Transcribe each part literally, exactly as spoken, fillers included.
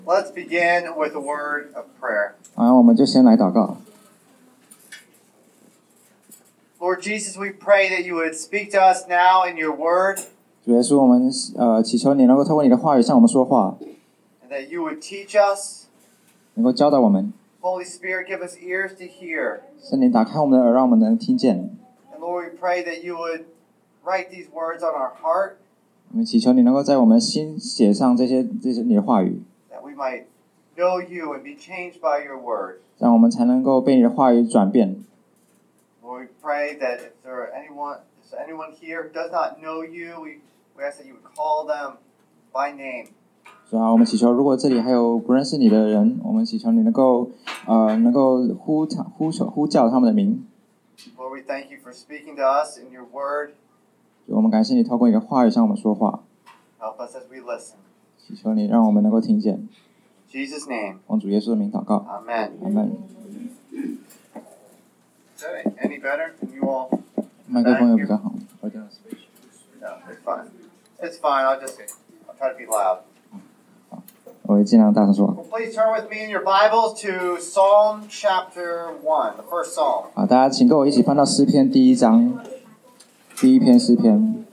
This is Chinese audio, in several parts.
Let's begin with a word of prayer. 好，我们就先来祷告。 Lord Jesus, we pray that you would speak to us now in your word, 主耶稣，我们呃祈求你能够透过你的话语向我们说话， and that you would teach us. 能够教导我们。 Holy Spirit, give us ears to hear. 圣灵打开我们的耳，让我们能听见。 And Lord, we pray that you would write these words on our heart, 我们祈求你能够在我们的心写上这些这些你的话语， that we might know you and be changed by your word. 这样我们才能够被你的話語轉變。 Lord, we pray that if there are anyone, if there's anyone here who does not know you, we, we ask that you would call them by name. 主啊，我們祈求，如果這裡還有不認識你的人，我們祈求你能夠呃能夠呼呼求呼叫他們的名。 Lord, we thank you for speaking to us in your word. 主，我們感謝你透過你的話語向我們說話， Help us as we listen. 祈求你讓我們能夠聽見。 In Jesus' name, 奉主耶穌的名禱告， amen. 阿門。 Is that any better? Can you all? 麥克風有比較好。 No, it's fine. It's fine. I'll just I'll try to be loud. 我會盡量大聲說。 Well, please turn with me in your Bibles to Psalm chapter one, the first Psalm. 好，大家請跟我一起翻到詩篇第一章，第一篇詩篇。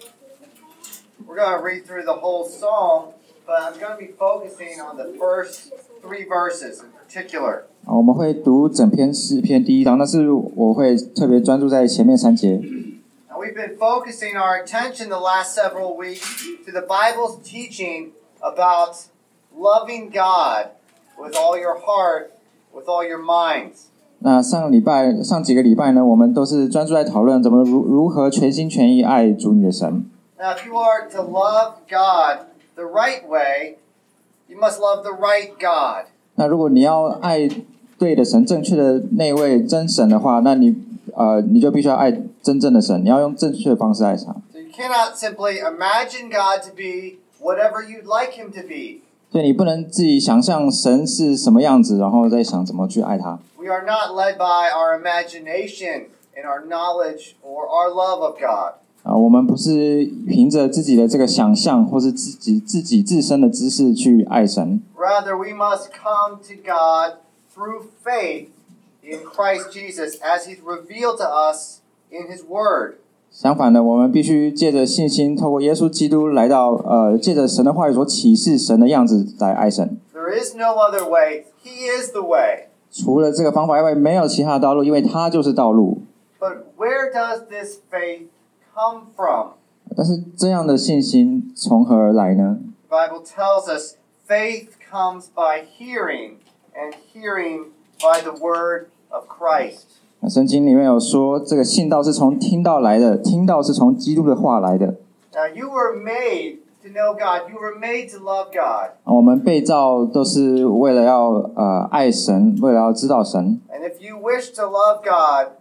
We're going to read through the whole Psalm, but I'm going to be focusing on the first three verses in particular. 好，我們會讀整篇詩篇第一章，但是我會特別專注在前面三節。 Now, we've been focusing our attention the last several weeks to the Bible's teaching about loving God with all your heart, with all your minds. 那上禮拜上幾個禮拜呢，我們都是專注在討論怎麼如如何全心全意愛主你的神。 Now, if you are to love God the right way, you must love the right God. 那如果你要愛對的神、正確的那位真神的話，那你呃你就必須要愛真正的神，你要用正確的方式愛他。 So you cannot simply imagine God to be whatever you'd like him to be. 所以你不能自己想象神是什麼樣子，然後再想怎麼去愛他。 We are not led by our imagination and our knowledge or our love of God. 啊，我們不是憑着自己的這個想象，或是自己自己自身的知識去愛神。 Rather, we must come to God through faith in Christ Jesus as he's revealed to us in his word. 相反的，我們必須借着信心，透過耶穌基督來到，呃，借着神的話語所啟示神的樣子來愛神。 There is no other way. He is the way. 除了這個方法以外，沒有其他的道路，因為他就是道路。 But where does this faith come from? 但是這樣的信心從何而來呢？ The Bible tells us faith comes by hearing, and hearing by the word of Christ. 那聖經裡面有說，這個信道是從聽道來的，聽道是從基督的話來的。 Now, you were made to know God. You were made to love God. 我們被造都是為了要呃愛神，為了要知道神。 And if you wish to love God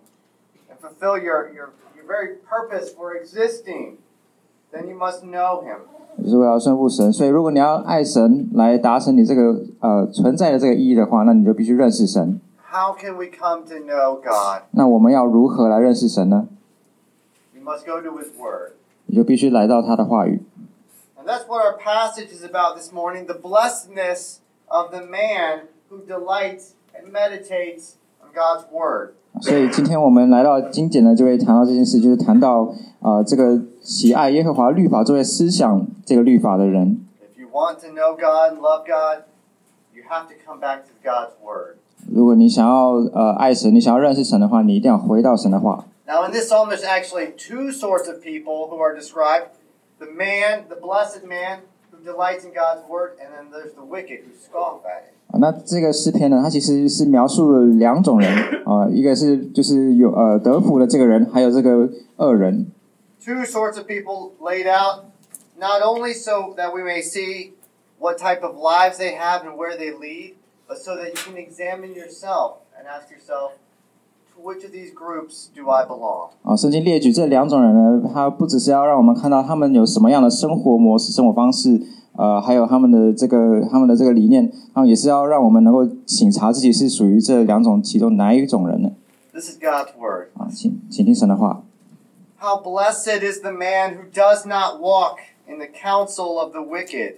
and fulfill your, your, your very purpose for existing, then you must know him. 就是為了順服神，所以如果你要愛神來達成你這個呃存在的這個意義的話，那你就必須認識神。 How can we come to know God? 那我們要如何來認識神呢？ We must go to his word. 你就必須來到他的話語。 And that's what our passage is about this morning, the blessedness of the man who delights and meditates on God's word. 所以今天我們來到經典呢，就會談到這件事，就是談到呃這個喜愛耶和華律法，就會思想這個律法的人。 If you want to know God and love God, you have to come back to God's word. 如果你想要呃愛神，你想要認識神的話，你一定要回到神的話。 Now, in this psalm, there's actually two sorts of people who are described. The man, the blessed man who delights in God's word, and then there's the wicked who scoff at it. 啊，那這個詩篇呢，它其實是描述了兩種人啊，一個是就是有呃得福的這個人，還有這個惡人。 Two sorts of people laid out, not only so that we may see what type of lives they have and where they lead, but so that you can examine yourself and ask yourself, to which of these groups do I belong? 啊，聖經列舉這兩種人呢，它不只是要讓我們看到他們有什麼樣的生活模式、生活方式，呃，還有他們的這個他們的這個理念，然後也是要讓我們能夠省察自己是屬於這兩種其中哪一種人呢？ This is God's word. 啊，請請聽神的話。 How blessed is the man who does not walk in the counsel of the wicked,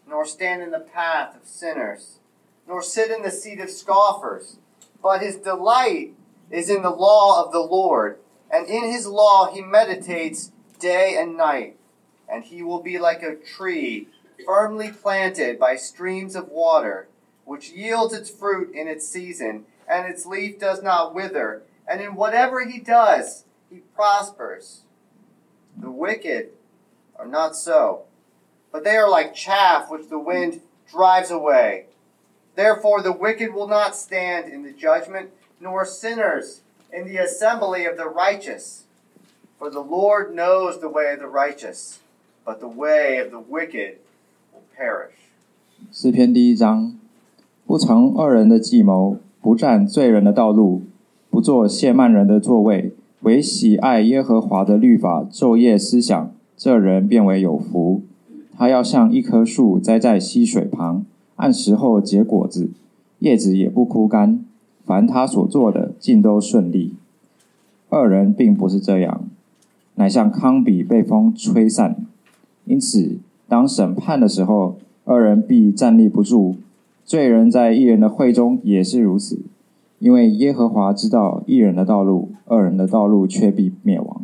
nor stand in the path of sinners, nor sit in the seat of scoffers. But his delight is in the law of the Lord, and in his law he meditates day and night. And he will be like a tree firmly planted by streams of water, which yields its fruit in its season, and its leaf does not wither. And in whatever he does, he prospers. The wicked are not so, but they are like chaff which the wind drives away. Therefore the wicked will not stand in the judgment, nor sinners in the assembly of the righteous. For the Lord knows the way of the righteous, but the way of the wicked will perish. 诗篇第一章，不从恶人的计谋，不占罪人的道路，不坐亵慢人的座位，唯喜爱耶和华的律法，昼夜思想，这人便为有福。他要像一棵树栽在溪水旁，按时候结果子，叶子也不枯干。凡他所做的，尽都顺利。恶人并不是这样，乃像糠秕被风吹散。因此，当审判的时候，恶人必站立不住。罪人在义人的会中也是如此，因为耶和华知道义人的道路，恶人的道路却必灭亡。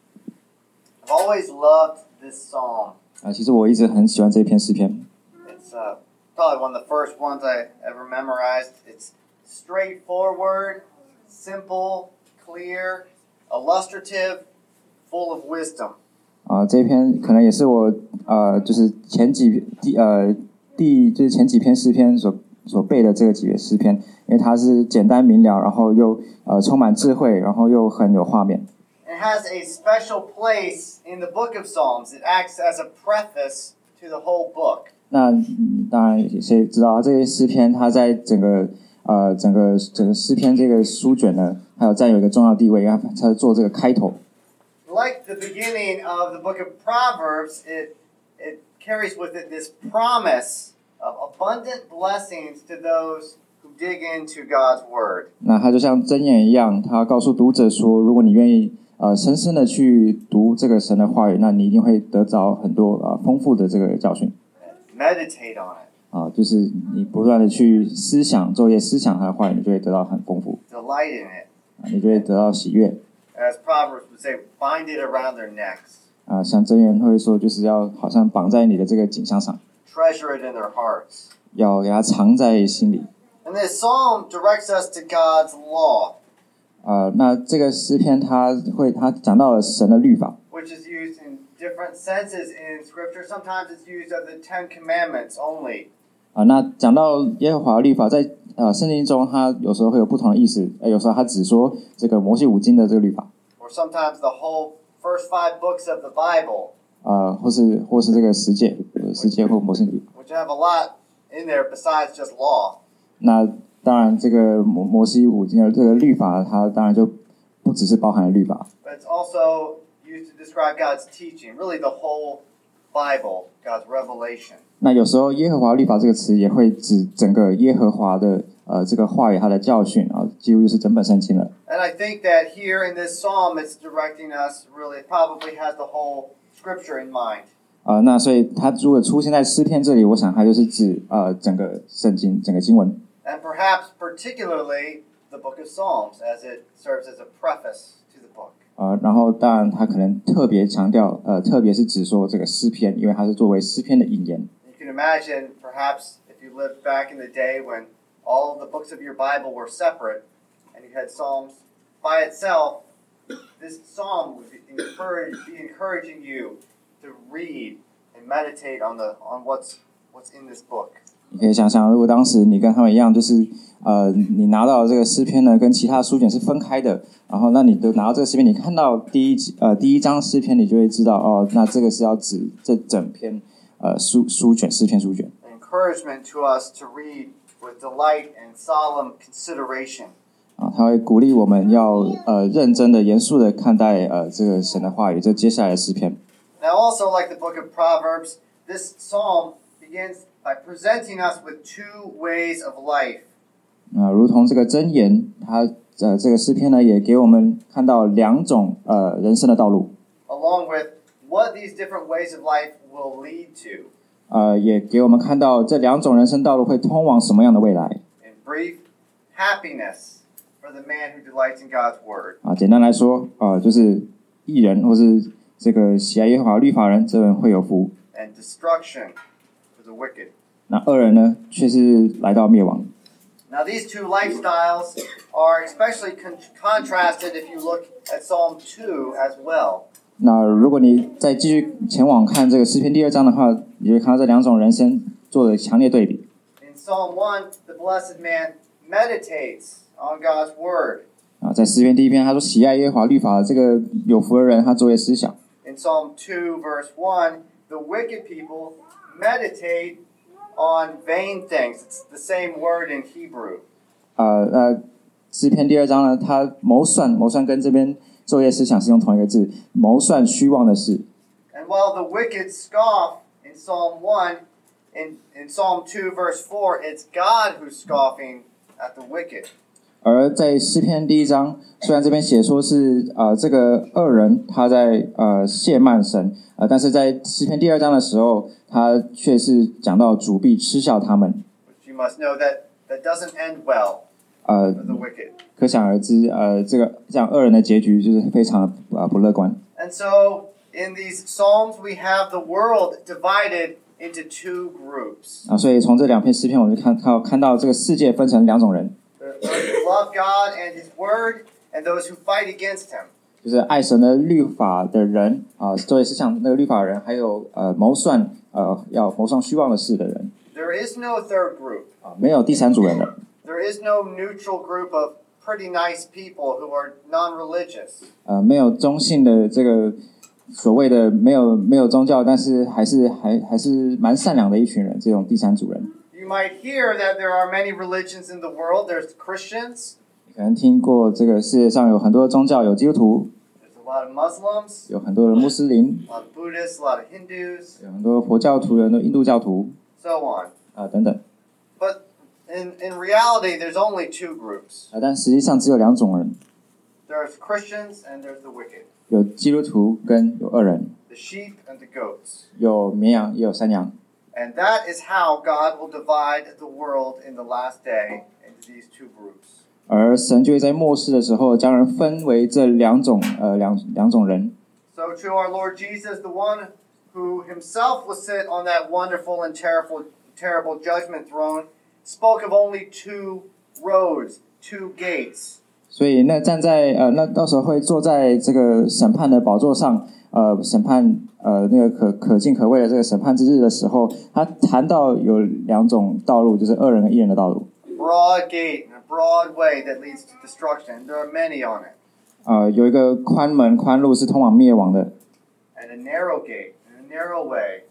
I've always loved this psalm. 啊，其实我一直很喜欢这篇诗篇。 It's uh, probably one of the first ones I ever memorized. It's straightforward, simple, clear, illustrative, full of wisdom. 啊，这一篇可能也是我呃，就是前几第呃第就是前几篇诗篇所所背的这个几个诗篇，因为它是简单明了，然后又呃充满智慧，然后又很有画面。 It has a special place in the book of Psalms. It acts as a preface to the whole book. 那当然，谁知道这些诗篇，它在整个呃整个整个诗篇这个书卷呢，还有占有一个重要地位，因为它做这个开头。 Like the beginning of the book of Proverbs, it it carries with it this promise of abundant blessings to those who dig into God's word. 那它就像箴言一样，它告诉读者说，如果你愿意呃深深的去读这个神的话语，那你一定会得到很多呃丰富的这个教训。 Meditate on it. 啊，就是你不断的去思想，昼夜思想它的话语，你就会得到很丰富。 Delight in it. 啊，你就会得到喜悦。 As Proverbs would say, bind it around their necks. 啊，像箴言会说，就是要好像绑在你的这个颈项上。 Treasure it in their hearts. 要给它藏在心里。 And this psalm directs us to God's law. 啊，那这个诗篇它会它讲到了神的律法。 Which is used in different senses in Scripture. Sometimes it's used of the Ten Commandments only. 啊，那讲到耶和华律法，在呃圣经中，它有时候会有不同的意思。呃，有时候它只说这个摩西五经的这个律法。 Or sometimes the whole first five books of the Bible. 啊，或是或是这个十诫，十诫或摩西律法。 Which have a lot in there besides just law. 那当然，这个摩摩西五经的这个律法，它当然就不只是包含了律法。 But it's also used to describe God's teaching. Really, the whole Bible, God's revelation. 那有时候耶和华律法这个词也会指整个耶和华的呃这个话语，他的教训啊，几乎就是整本圣经了。 And I think that here in this psalm, it's directing us. Really, it probably has the whole Scripture in mind. 啊、呃，那所以它如果出现在诗篇这里，我想它就是指呃整个圣经整个经文。 And perhaps particularly the book of Psalms, as it serves as a preface to the book. 呃，然后当然它可能特别强调，呃，特别是指说这个诗篇，因为它是作为诗篇的引言。 You can imagine, perhaps, if you lived back in the day when all of the books of your Bible were separate, and you had Psalms by itself, this psalm would be, encourage, be encouraging you to read and meditate on the on what's what's in this book. 你可以想想，如果当时你跟他们一样，就是呃，你拿到这个诗篇呢，跟其他书卷是分开的，然后那你都拿到这个诗篇，你看到第一呃第一章诗篇，你就会知道哦，那这个是要指这整篇呃书书卷诗篇书卷。 Encouragement to us to read with delight and solemn consideration. 啊，他会鼓励我们要呃认真的、严肃的看待呃这个神的话语，这接下来的诗篇。 Now, also like the book of Proverbs, this psalm begins by presenting us with two ways of life. 啊，如同这个箴言，它呃这个诗篇呢，也给我们看到两种呃人生的道路。 Along with what these different ways of life will lead to. 呃，也给我们看到这两种人生道路会通往什么样的未来。 In brief, happiness for the man who delights in God's word. 啊，简单来说，呃，就是义人或是这个喜爱耶和华律法人，这人会有福。 And destruction for the wicked. 那恶人呢，却是来到灭亡。 Now, these two lifestyles are especially con- contrasted if you look at Psalm two as well. 那如果你再继续前往看这个诗篇第二章的话，你会看到这两种人生做的强烈对比。 In Psalm one, the blessed man meditates on God's word. 啊，在诗篇第一篇，他说喜爱耶和华律法的这个有福的人，他作为思想。 In Psalm two, verse one, the wicked people meditate on vain things. It's the same word in Hebrew. 呃呃，诗篇第二章呢，他谋算，谋算跟这边昼夜思想是用同一个字，谋算虚妄的事。 And while the wicked scoff in Psalm one, in, in Psalm two, verse four, it's God who's scoffing at the wicked. 而在诗篇第一章，虽然这边写说是呃这个恶人他在呃亵慢神，呃，但是在诗篇第二章的时候，他却是讲到主必嗤笑他们。 But you must know that that doesn't end well 呃， for the wicked. 可想而知，呃，这个这样恶人的结局就是非常的呃不乐观。 And so in these Psalms, we have the world divided into two groups. 啊，所以从这两篇诗篇，我们就看看看到这个世界分成两种人， Those who love God and His Word, and those who fight against Him. 就是爱神的律法的人啊，作为是像那个律法的人，还有呃谋算呃要谋算虚妄的事的人 There is no third group. 啊，没有第三组人的。 There is no neutral group of pretty nice people who are non-religious. 呃，没有中性的这个所谓的没有没有宗教，但是还是还还是蛮善良的一群人，这种第三组人。 You might hear that there are many religions in the world. There's Christians. 你可能听过这个世界上有很多的宗教，有基督徒， There's a lot of Muslims, 有很多的穆斯林， a lot of Buddhists, a lot of Hindus, 有很多佛教徒，有很多印度教徒 so on. 啊、等等 But in, in reality, there's only two groups. 啊、但实际上只有两种人， There's Christians and there's the wicked. 有基督徒跟有恶人， The sheep and the goats. 有绵羊也有山羊。 And that is how God will divide the world in the last day into these two groups. 而神就会在末世的时候将人分为这两种呃两两种人。 So to our Lord Jesus, the one who himself will sit on that wonderful and terrible, terrible judgment throne, spoke of only two roads, two gates. 所以那站在呃那到时候会坐在这个审判的宝座上，呃审判呃那个可可敬可畏的这个审判之日的时候，他谈到有两种道路，就是恶人跟义人的道路。 Broad gate and a broad way that leads to destruction. There are many on it. 呃，有一个宽门宽路是通往灭亡的， And a narrow gate and a narrow way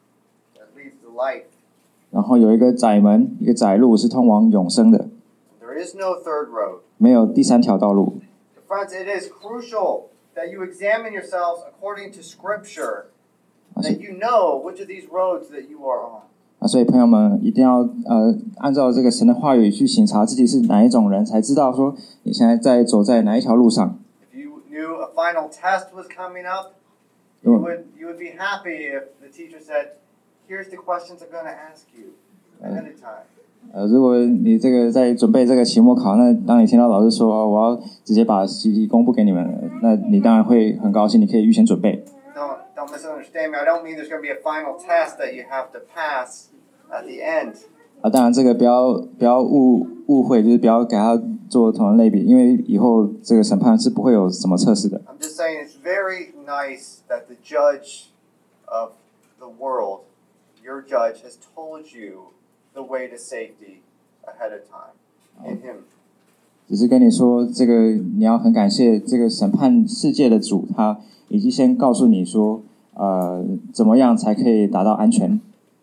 that leads to life. 然后有一个窄门，一个窄路是通往永生的， There is no third road. 没有第三条道路。 Friends, it is crucial that you examine yourselves according to Scripture, that you know which of these roads that you are on. 啊，所以朋友们一定要呃按照这个神的话语去省察自己是哪一种人，才知道说你现在在走在哪一条路上。 If you knew a final test was coming up, you would you would be happy if the teacher said, "Here's the questions I'm going to ask you ahead of time." 呃，如果你这个在准备这个期末考，那当你听到老师说、哦、我要直接把习题公布给你们，那你当然会很高兴，你可以预先准备。 Don't don't misunderstand me. I don't mean there's going to be a final test that you have to pass at the end. 啊，当然这个不要不要误误会，就是不要给他做同样类比，因为以后这个审判是不会有什么测试的。 I'm just saying it's very nice that the judge of the world, your judge, has told you the way to safety ahead of time in Him. 只是跟你说，这个你要很感谢这个审判世界的主，他已经先告诉你说，呃，怎么样才可以达到安全。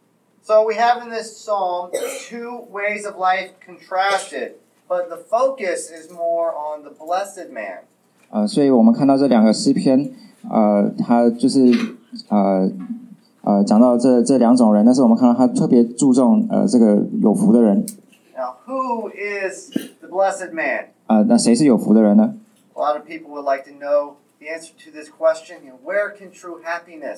So we have in this psalm two ways of life contrasted, but the focus is more on the blessed man. 呃，所以我们看到这两个诗篇，呃，他就是呃呃讲到这这两种人，但是我们看到他特别注重呃这个有福的人。 Now, who is the blessed man? 啊、呃，那谁是有福的人呢？ A lot of people would like to know the answer to this question. You know, where can true happiness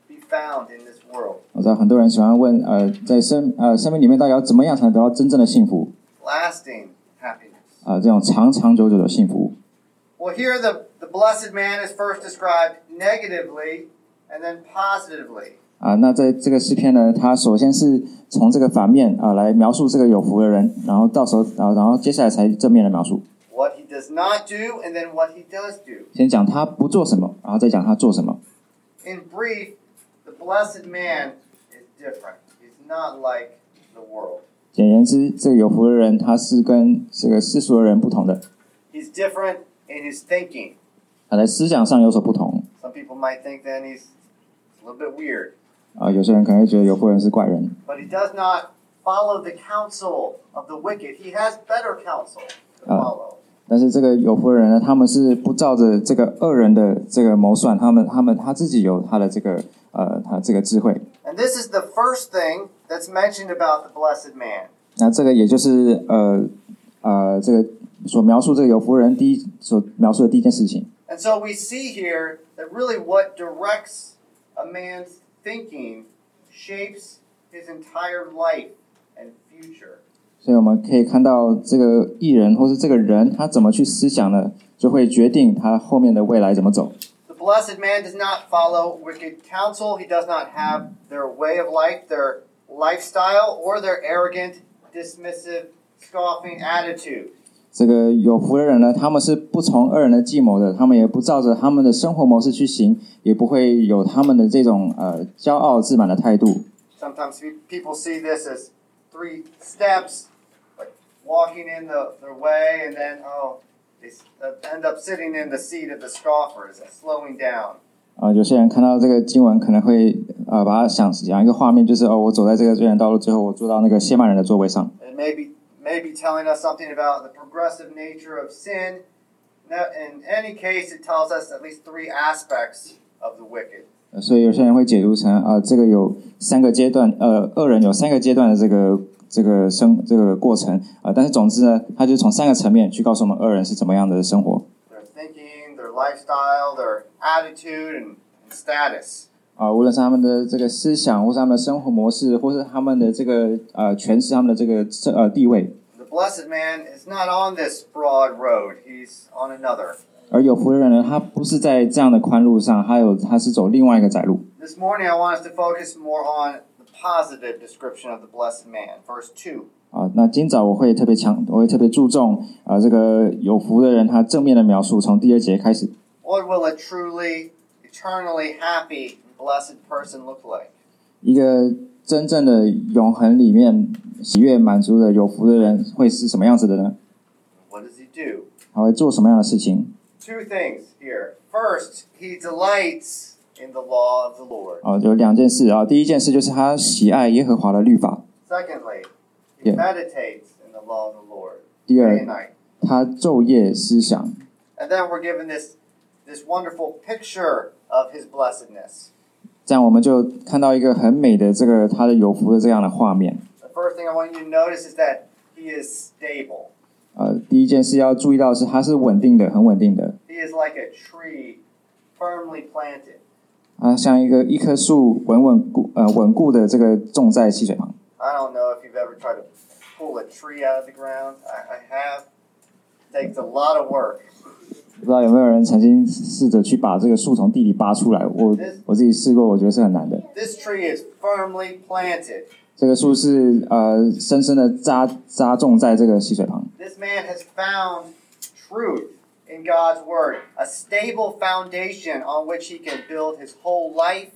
be found in this world? 我知道很多人喜欢问，呃，在生呃生命里面到底要怎么样才能得到真正的幸福？ Lasting happiness. 啊、呃，这种长长久久的幸福。 Well, here the, the blessed man is first described negatively and then positively. 啊、呃，那在这个诗篇呢，它首先是从这个反面啊、呃、来描述这个有福的人，然后到时候啊、呃，然后接下来才正面的描述。 What he does not do, and then what he does do. 先讲他不做什么，然后再讲他做什么。 In brief, the blessed man is different. He's not like the world. 简言之，这个有福的人，他是跟这个世俗的人不同的。 He's different in his thinking. 他在思想上有所不同。 Some people might think then he's a little bit weird. 啊、呃，有些人可能会觉得有福人是怪人。 But he does not follow the counsel of the wicked. He has better counsel to follow. 但是这个有福的人呢，他们是不照着这个恶人的这个谋算，他们他们他自己有他的这个呃他这个智慧。 And this is the first thing that's mentioned about the blessed man. 那这个也就是呃呃这个所描述这个有福人第一所描述的第一件事情。 And so we see here that really what directs a man's thinking shapes his entire life and future. 所以我们可以看到这个艺人或是这个人他怎么去思想呢，就会决定他后面的未来怎么走。 The blessed man does not follow wicked counsel. He does not have their way of life, their lifestyle, or their arrogant, dismissive, scoffing attitude. 这个有福的人呢，他们是不从恶人的计谋的，他们也不照着他们的生活模式去行，也不会有他们的这种呃骄傲自满的态度。 Sometimes people see this as three steps, like walking in the, their way, and then, oh, they end up sitting in the seat of the scoffers, slowing down. 啊、呃，有些人看到这个经文，可能会呃把它想想一个画面，就是哦，我走在这个罪人道路，最后我坐到那个亵慢人的座位上。 And maybe maybe telling us something about the progressive nature of sin. Now, in any case, it tells us at least three aspects of the wicked. 所以有些人会解读成啊、呃，这个有三个阶段，呃，恶人有三个阶段的这个这个生这个过程啊、呃，但是总之呢，他就从三个层面去告诉我们恶人是怎么样的生活。 Their thinking, their lifestyle, their attitude, and, and status. 啊、呃，无论是他们的这个思想，或是他们的生活模式，或是他们的这个呃诠释他们的这个呃地位。 The blessed man is not on this broad road; he's on another. 而有福的人呢，他不是在这样的宽路上，他有他是走另外一个窄路。 This morning, I want us to focus more on the positive description of the blessed man, verse two. 啊，那今早我会特别强，我会特别注重啊、呃，这个有福的人他正面的描述，从第二节开始。 What will a truly, eternally happy, blessed person look like? 一个真正的永恒里面喜悦满足的有福的人会是什么样子的呢？ What does he do? 他会做什么样的事情？ Two things here. First, he delights in the law of the Lord. 啊，有两件事啊。第一件事就是他喜爱耶和华的律法。 Secondly, he Yeah. meditates in the law of the Lord 第 day 二 and，night. 他昼夜思想。 And then we're given this, this wonderful picture of his blessedness. 这样我们就看到一个很美的这个他的有福的这样的画面。 The first thing I want you to notice is that he is stable. 呃，第一件事要注意到的是他是稳定的，很稳定的。 He is like a tree firmly planted. 啊，像一个一棵树稳稳固呃稳固的这个种在溪水旁。 I don't know if you've ever tried to pull a tree out of the ground. I, I have. It takes a lot of work. 不知道有没有人曾经试着去把这个树从地里拔出来？我我自己试过，我觉得是很难的。 This tree is firmly planted. 这个树是呃深深的扎扎种在这个溪水旁。 This man has found truth in God's word, a stable foundation on which he can build his whole life,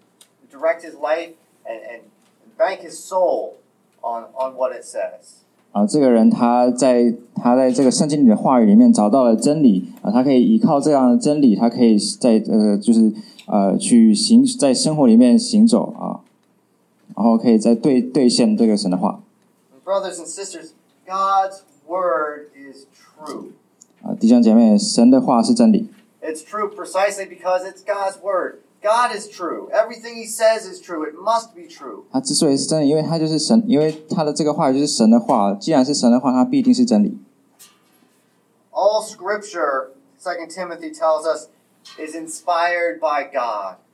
direct his life, and, and bank his soul on, on what it says. 啊，这个人他在他在这个圣经里的话语里面找到了真理啊，他可以依靠这样的真理，他可以在呃就是呃去行在生活里面行走啊，然后可以在兑兑现这个神的话。 Brothers and sisters, God's word is true. 啊，弟兄姐妹，神的话是真理。 It's true precisely because it's God's word. God is true. Everything he says is true. It must be true. 它之所以是真理，因为它就是神，因为它的这个话语就是神的话。既然是神的话，它必定是真理。 All scripture, Second Timothy tells us, is inspired by God.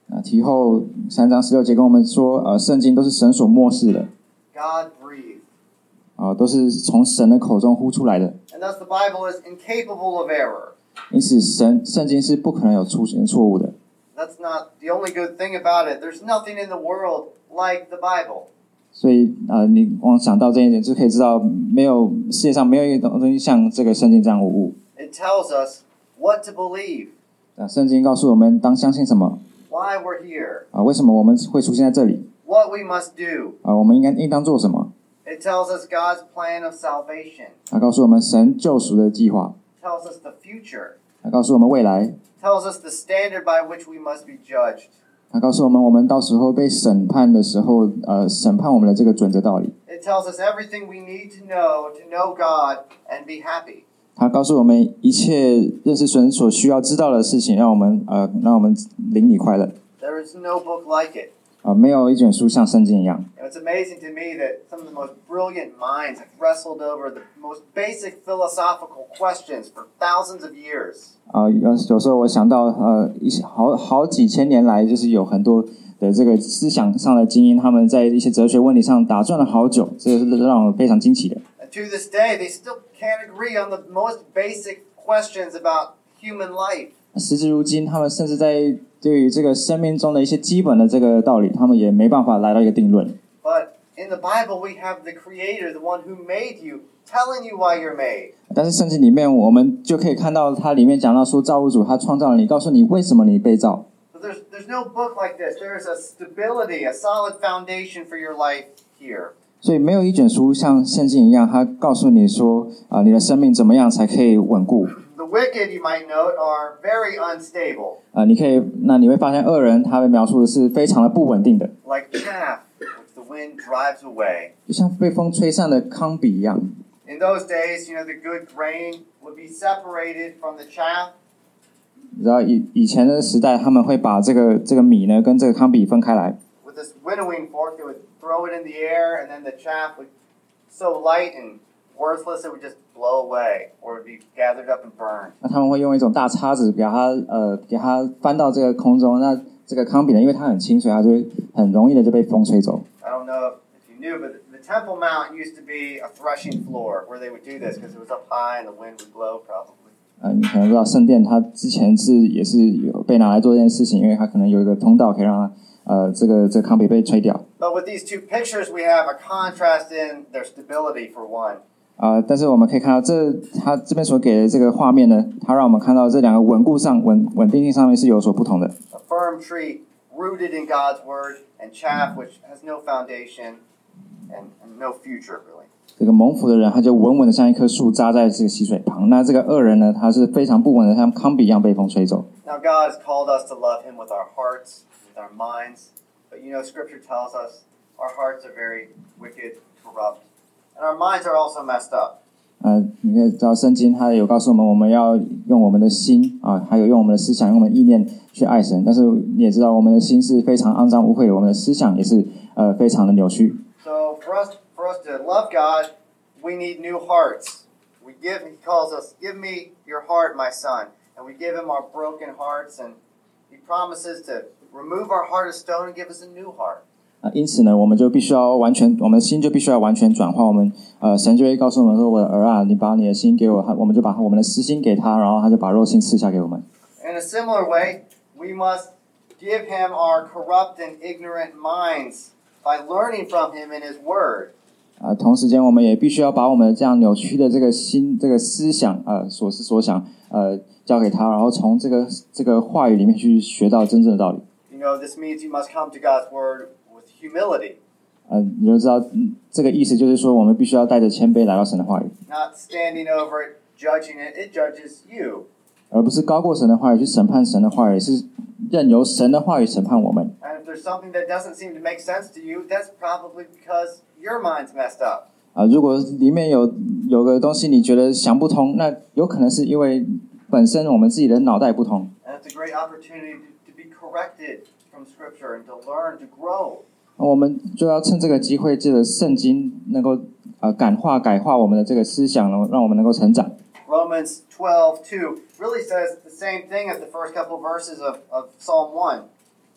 那提后三章十六节跟我们说，呃，圣经都是神所默示的， God breathed. 啊、都是从神的口中呼出来的。 And thus the Bible is incapable of error. 因此神，圣经是不可能有出现错误的。 That's not the only good thing about it. There's nothing in the world like the Bible. 所以，呃，你光想到这一点，就可以知道，没有世界上没有一个东西像这个圣经这样无误。 It tells us what to believe, 啊，圣经告诉我们当相信什么 why we're here, 啊？为什么我们会出现在这里 what we must do. 啊？我们应该应当做什么？ It tells us God's plan of salvation. 它告诉我们神救赎的计划， It tells us the future. 它告诉我们未来， It tells us the standard by which we must be judged. 它告诉我们我们到时候被审判的时候，呃，审判我们的这个准则道理。 It tells us everything we need to know to know God and be happy. 它告诉我们一切认识神所需要知道的事情，让我们呃，让我们灵里快乐。 There is no book like it. 啊、没有一卷书像圣经一样。 And it's amazing to me that some of the most brilliant minds have wrestled over the most basic philosophical questions for thousands of years. 啊、有有时候我想到，呃，一些好好几千年来，就是有很多的这个思想上的精英，他们在一些哲学问题上打转了好久，这个是让我非常惊奇的。 And to this day, they still can't agree on the most basic questions about human life. 时至如今，他们甚至在对于这个生命中的一些基本的这个道理，他们也没办法来到一个定论。 But in the Bible, we have the Creator, the one who made you, telling you why you're made. 但是圣经里面，我们就可以看到，它里面讲到说，造物主他创造了你，告诉你为什么你被造。 So there's, there's no book like this. There is a stability, a solid foundation for your life here. 所以没有一卷书像圣经一样，它告诉你说，啊、你的生命怎么样才可以稳固。 The wicked, you might note, are very unstable, 啊、你可以，那你会发现恶人他被描述的是非常的不稳定的， like chaff, which the wind drives away. 就像被风吹散的糠秕一样。 In those days, you know, the good grain would be separated from the chaff. 你知道以以前的时代，他们会把这个这个米呢跟这个糠秕分开来。 With this winnowing fork, they would throw it in the air, and then the chaff would so light and worthless it would just blow away, or it would be gathered up and burned. 那他们会用一种大叉子给它呃给它翻到这个空中，那这个糠秕呢，因为它很轻，所以它就会很容易的就被风吹走。 I don't know if you knew, but the Temple Mount used to be a threshing floor where they would do this because it was up high and the wind would blow probably. 呃，你可能不知道圣殿它之前是也是有被拿来做这件事情，因为它可能有一个通道可以让它呃这个这个糠秕被吹掉。 But with these two pictures, we have a contrast in their stability for one. 啊、呃，但是我们可以看到这，他这边所给的这个画面呢，它让我们看到这两个稳固上稳稳定性上面是有所不同的。 A firm tree rooted in God's word, and chaff which has no foundation and, and no future really. 这个蒙福的人，他就稳稳的像一棵树扎在这个溪水旁；那这个恶人呢，他是非常不稳的，像糠秕一样被风吹走。 Now God has called us to love Him with our hearts, with our minds, but you know Scripture tells us our hearts are very wicked, corrupt, and our minds are also messed up. 呃，你可以知道圣经它有告诉我们，我们要用我们的心啊，还有用我们的思想、用我们的意念去爱神。但是你也知道，我们的心是非常肮脏污秽的，我们的思想也是呃非常的扭曲。 So for us, for us to love God, we need new hearts. We give. He calls us, "Give me your heart, my son," and we give Him our broken hearts, and He promises to remove our heart of stone and give us a new heart. 啊，因此呢，我们就必须要完全，我们的心就必须要完全转化。我们呃，神就会告诉我们说：“我的儿啊，你把你的心给我。”我们就把我们的私心给他，然后他就把肉心赐下给我们。 In a similar way, we must give Him our corrupt and ignorant minds by learning from Him in His Word. 啊，同时间我们也必须要把我们这样扭曲的这个心、这个思想，呃，所思所想，呃，交给他，然后从这个这个话语里面去学到真正的道理。 You know, this means you must come to God's Word with humility, 呃，你就知道，嗯，这个意思就是说，我们必须要带着谦卑来到神的话语， not standing over it, judging it. It judges you. 而不是高过神的话语去审判神的话语，是任由神的话语审判我们。 And if there's something that doesn't seem to make sense to you, that's probably because your mind's messed up. 啊、如果里面有有个东西你觉得想不通，那有可能是因为本身我们自己的脑袋不通。 And it's a great opportunity to, to be corrected from Scripture and to learn, to grow. 我们就要趁这个机会，借着圣经能够呃感化改化我们的这个思想，然后让我们能够成长。 Romans twelve two really says the same thing as the first couple of verses of, of Psalm one.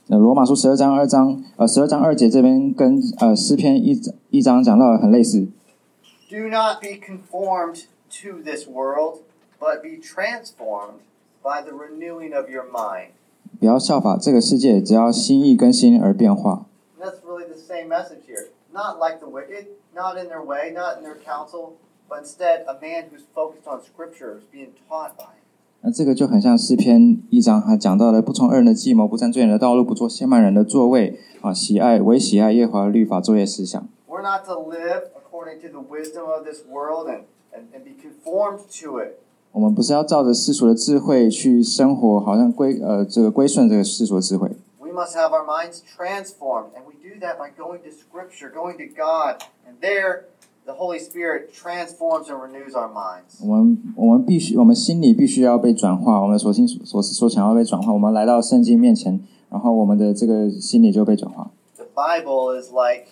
呃，罗马书十二章二章，呃，十二章二节这边跟呃诗篇一一章讲到的很类似。 Do not be conformed to this world, but be transformed by the renewing of your mind. 不要效法这个世界，只要心意更新而变化。 That's really the same message here. Not like the wicked, not in their way, not in their counsel, but instead a man who's focused on Scripture is being taught by it. 那这个就很像诗篇一章还讲到的，不从恶人的计谋，不站罪人的道路，不做亵慢人的座位啊，喜爱唯喜爱耶和华的律法，作业思想。 We're not to live according to the wisdom of this world and, and, and be conformed to it. 我们不是要照着世俗的智慧去生活，好像归呃这个归顺这个世俗的智慧。 We must have our minds transformed, and we do that by going to Scripture, going to God, and there the Holy Spirit transforms and renews our minds. 我们我们必须，我们心里必须要被转化，我们所心所所想要被转化。我们来到圣经面前，然后我们的这个心里就被转化。 The Bible is like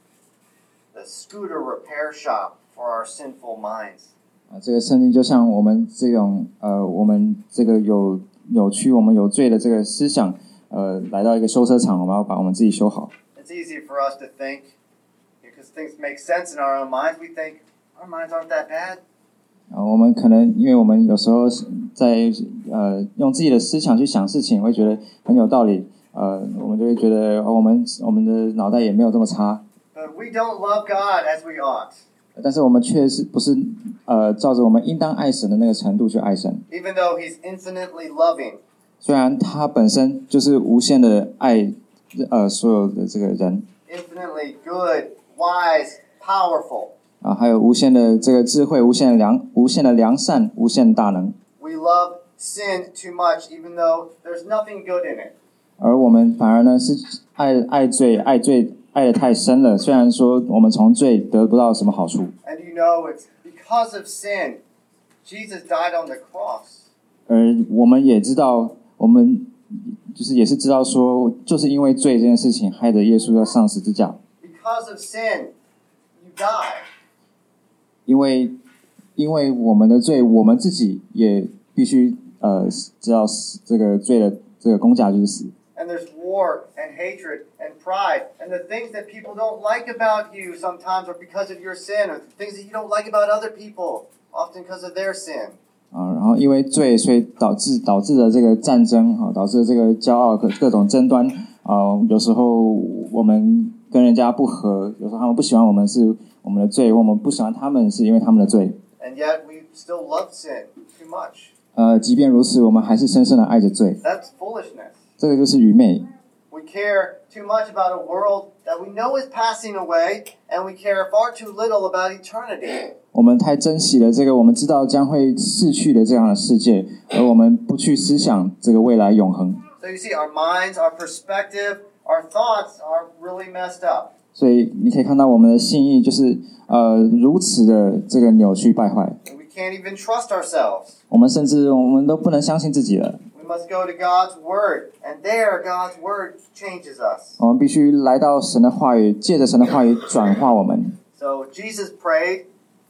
the scooter repair shop for our sinful minds. 啊，这个圣经就像我们这种呃，我们这个有扭曲、我们有罪的这个思想，呃，来到一个修车厂，我们要把我们自己修好。 It's easy for us to think, because things make sense in our own minds. We think our minds aren't that bad. 啊，我们可能因为我们有时候在呃用自己的思想去想事情，会觉得很有道理，呃，我们就会觉得、哦、我们我们的脑袋也没有这么差。 But we don't love God as we ought. 但是我们却是不是呃照着我们应当爱神的那个程度去爱神？ Even though He's infinitely loving. 虽然他本身就是无限的爱，呃，所有的这个人。 Infinitely good, wise, powerful. 啊，还有无限的这个智慧，无限的良，无限的良善，无限的大能。 We love sin too much, even though there's nothing good in it. 而我们反而呢是爱爱罪，爱罪爱得太深了。虽然说我们从罪得不到什么好处。 And you know it's because of sin, Jesus died on the cross. 而我们也知道，我们就是也是知道说，就是因为罪这件事情，害得耶稣要上十字架。 Because of sin, you die. 因为因为我们的罪，我们自己也必须呃知道这个罪的这个工价就是死。 And there's war and hatred and pride and the things that people don't like about you sometimes are because of your sin, or the things that you don't like about other people, often because of their sin. 啊，然后因为罪，所以导致导致的这个战争啊，导致的这个骄傲各各种争端啊，有时候我们跟人家不和，有时候他们不喜欢我们是我们的罪，我们不喜欢他们是因为他们的罪。 And yet we still love sin too much. 呃，即便如此，我们还是深深的爱着罪。 That's foolishness. 这个就是愚昧。 We care too much about a world that we know is passing away, and we care far too little about eternity. 我们太珍惜了这个我们知道将会逝去的这样的世界，而我们不去思想这个未来永恒。 So you see, our minds, our perspective, our thoughts are really messed up. 所以你可以看到我们的信义就是呃如此的这个扭曲败坏。 And we can't even trust ourselves. 我们甚至我们都不能相信自己了。 We must go to God's Word, and there God's Word changes us. 我们必须来到神的话语，借着神的话语转化我们。 So Jesus prayed,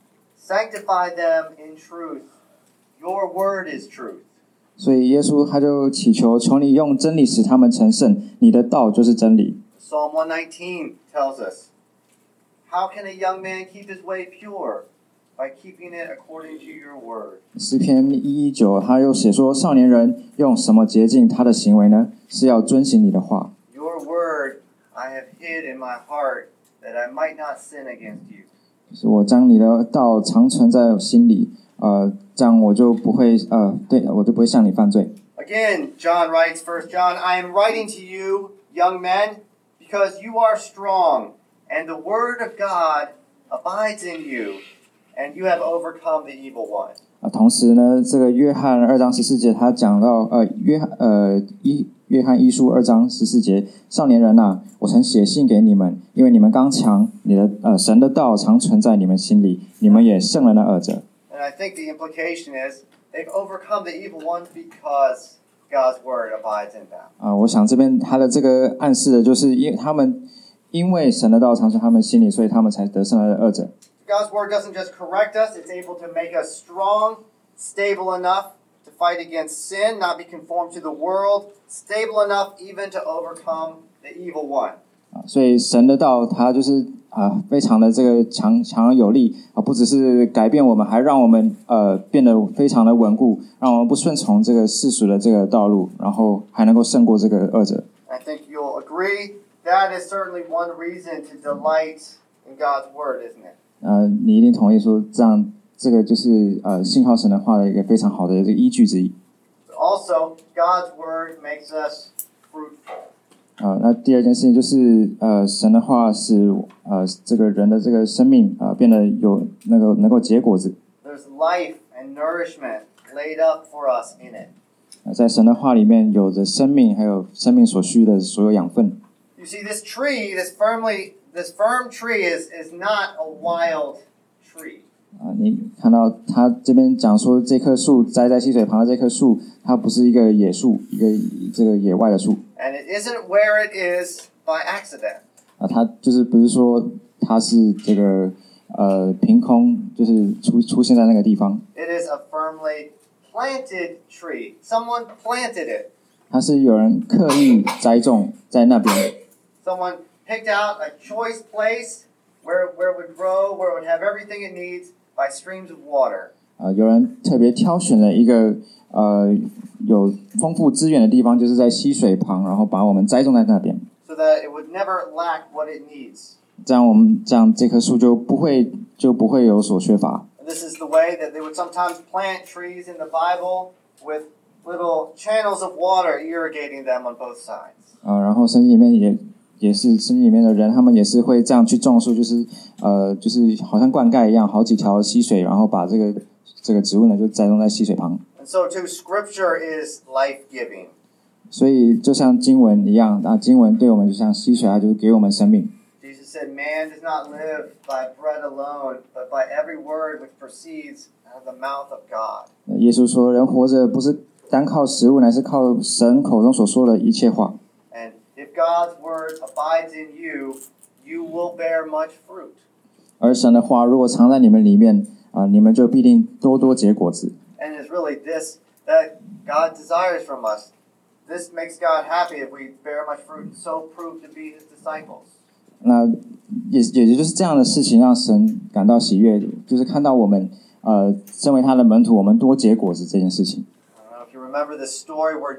sanctify them in truth. Your word is truth. 所以耶稣他就祈求，求你用真理使他们成圣，你的道就是真理。 Psalm one nineteen tells us, how can a young man keep his way pure? By keeping it according to your word. 诗篇一一九他又写说，少年人用什么洁净他的行为呢？是要遵行你的话。 Your word I have hid in my heart, that I might not sin against you. 就是我将你的道常存在心里，呃，这样我就不会呃，对我就不会向你犯罪。 Again, John writes, First John, I am writing to you, young men, because you are strong, and the word of God abides in you, and you have overcome the evil one. 啊，同时呢，这个约翰二章十四节，他讲到，呃，约呃一约翰一书二章十四节，少年人呐、啊，我曾写信给你们，因为你们刚强，你的呃神的道常存在你们心里，你们也胜了那恶者。 And I think the implication is they've overcome the evil one because God's word abides in them. 啊，我想这边他的这个暗示的就是，因他们因为神的道常存他们心里，所以他们才得胜了恶者。 God's word doesn't just correct us, it's able to make us strong, stable enough to to fight against sin, not be conformed to the world, stable enough even to overcome the evil one. 啊，所以神的道它就是啊非常的这个强强而有力啊，不只是改变我们，还让我们呃变得非常的稳固，让我们不顺从这个世俗的这个道路，然后还能够胜过这个恶者。 I think you'll agree that is certainly one reason to delight in God's word, isn't it? 呃，你一定同意说这样。这个就是呃信靠神的话的一个非常好的这个依据之一。 Also, God's word makes us fruitful. 啊、呃，那第二件事情就是呃神的话使呃这个人的这个生命啊、呃、变得有那个能够结果子。 There's life and nourishment laid up for us in it. 呃，在神的话里面有着生命，还有生命所需的所有养分。 You see, this tree, this firmly, this firm tree is is not a wild tree. 啊，你看到他这边讲说，这棵树栽在溪水旁的这棵树，它不是一个野树，一个这个野外的树。 And it isn't where it is by accident. 啊，它就是不是说它是这个呃凭空就是出出现在那个地方。 It is a firmly planted tree. Someone planted it. 它是有人刻意栽种在那边。 Someone picked out a choice place where where it would grow, where it would have everything it needs.By streams of water. 啊、呃，有人特别挑选了一个呃有丰富资源的地方，就是在溪水旁，然后把我们栽种在那边。 So that it would never lack what it needs. 这样我们这样这棵树就不会就不会有所缺乏。 And this is the way that they would sometimes plant trees in the Bible with little channels of water irrigating them on both sides. 啊、呃，然后圣经里面也。也是圣经里面的人，他们也是会这样去种树，就是呃，就是好像灌溉一样，好几条溪水，然后把这个这个植物呢就栽种在溪水旁。 And so too, Scripture is life-giving. 所以就像经文一样，那经文对我们就像溪水，它就给我们生命。 Jesus said, "Man does not live by bread alone, but by every word which proceeds out of the mouth of God." 耶稣说，人活着不是单靠食物，乃是靠神口中所说的一切话。 If God's word abides in you, you will bear much fruit. 而神的话如果藏在你们里面啊、呃，你们就必定多多结果子。 And it's really this that God desires from us. This makes God happy if we bear much fruit, so prove to be His disciples. 那也也就是这样的事情让神感到喜悦，就是看到我们呃身为他的门徒，我们多结果子这件事情。 I don't know if you remember the story where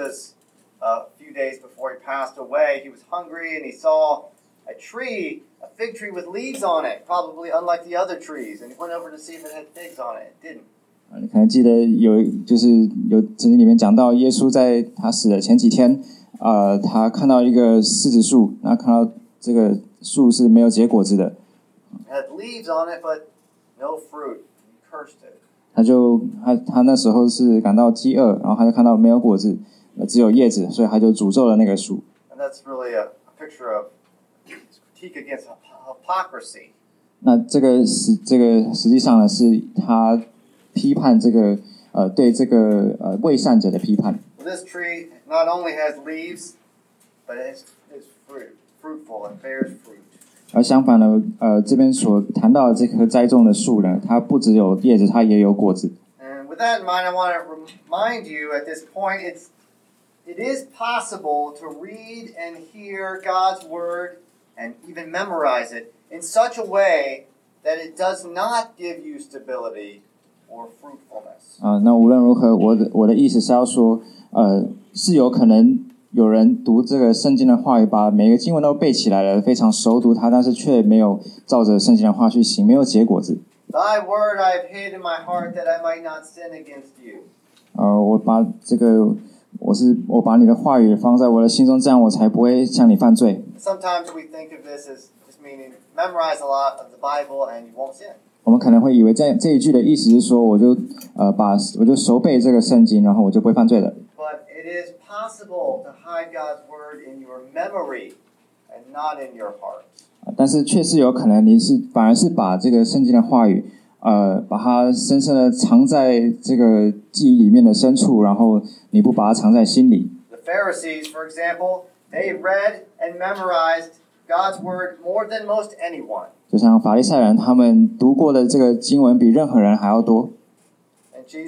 Jesus.A few days before he passed away, he was hungry and he saw a tree, a fig tree with leaves on it, probably unlike the other trees. And he went over to see if it had figs on it. It didn't. 你可能记得有，就是有圣经里面讲到，耶稣在他死的前几天，呃，他看到一个柿子树，然后看到这个树是没有结果子的。 It had leaves on it, but no fruit. He cursed it. 他就他他那时候是感到饥饿，然后他就看到没有果子。只有叶子，所以他就诅咒了那个树。 And that's really a, a picture of critique against hypocrisy. 那这个实这个实际上呢，是他批判这个呃对这个呃伪善者的批判。 Well, this tree not only has leaves, but it is, is fruit, fruitful and bears fruit. 而相反呢，呃这边所谈到的这棵栽种的树呢，它不只有叶子，它也有果子。 And with that in mind, I want to remind you at this point, it's It is possible to read and hear God's word and even memorize it in such a way that it does not give you stability or fruitfulness. 啊、呃，那无论如何，我的我的意思是要说，呃，是有可能有人读这个圣经的话语，把每个经文都背起来了，非常熟读它，但是却没有照着圣经的话去行，没有结果子。 Thy word I have hid in my heart that I might not sin against you. 呃，我把这个。我是我把你的话语放在我的心中，这样我才不会向你犯罪。 Sometimes we think of this as just meaning memorize a lot of the Bible and you won't sin. 我们可能会以为这这一句的意思是说，我就呃把我就熟背这个圣经，然后我就不会犯罪了。 But it is possible to hide God's word in your memory and not in your heart. 但是确实有可能你是反而是把这个圣经的话语。呃，把它深深的藏在这个记忆里面的深处，然后你不把它藏在心里。 The Pharisees, for example, they read and memorized God's word more than most anyone. 就像法利赛人，他们读过的这个经文比任何人还要多。 And Jesus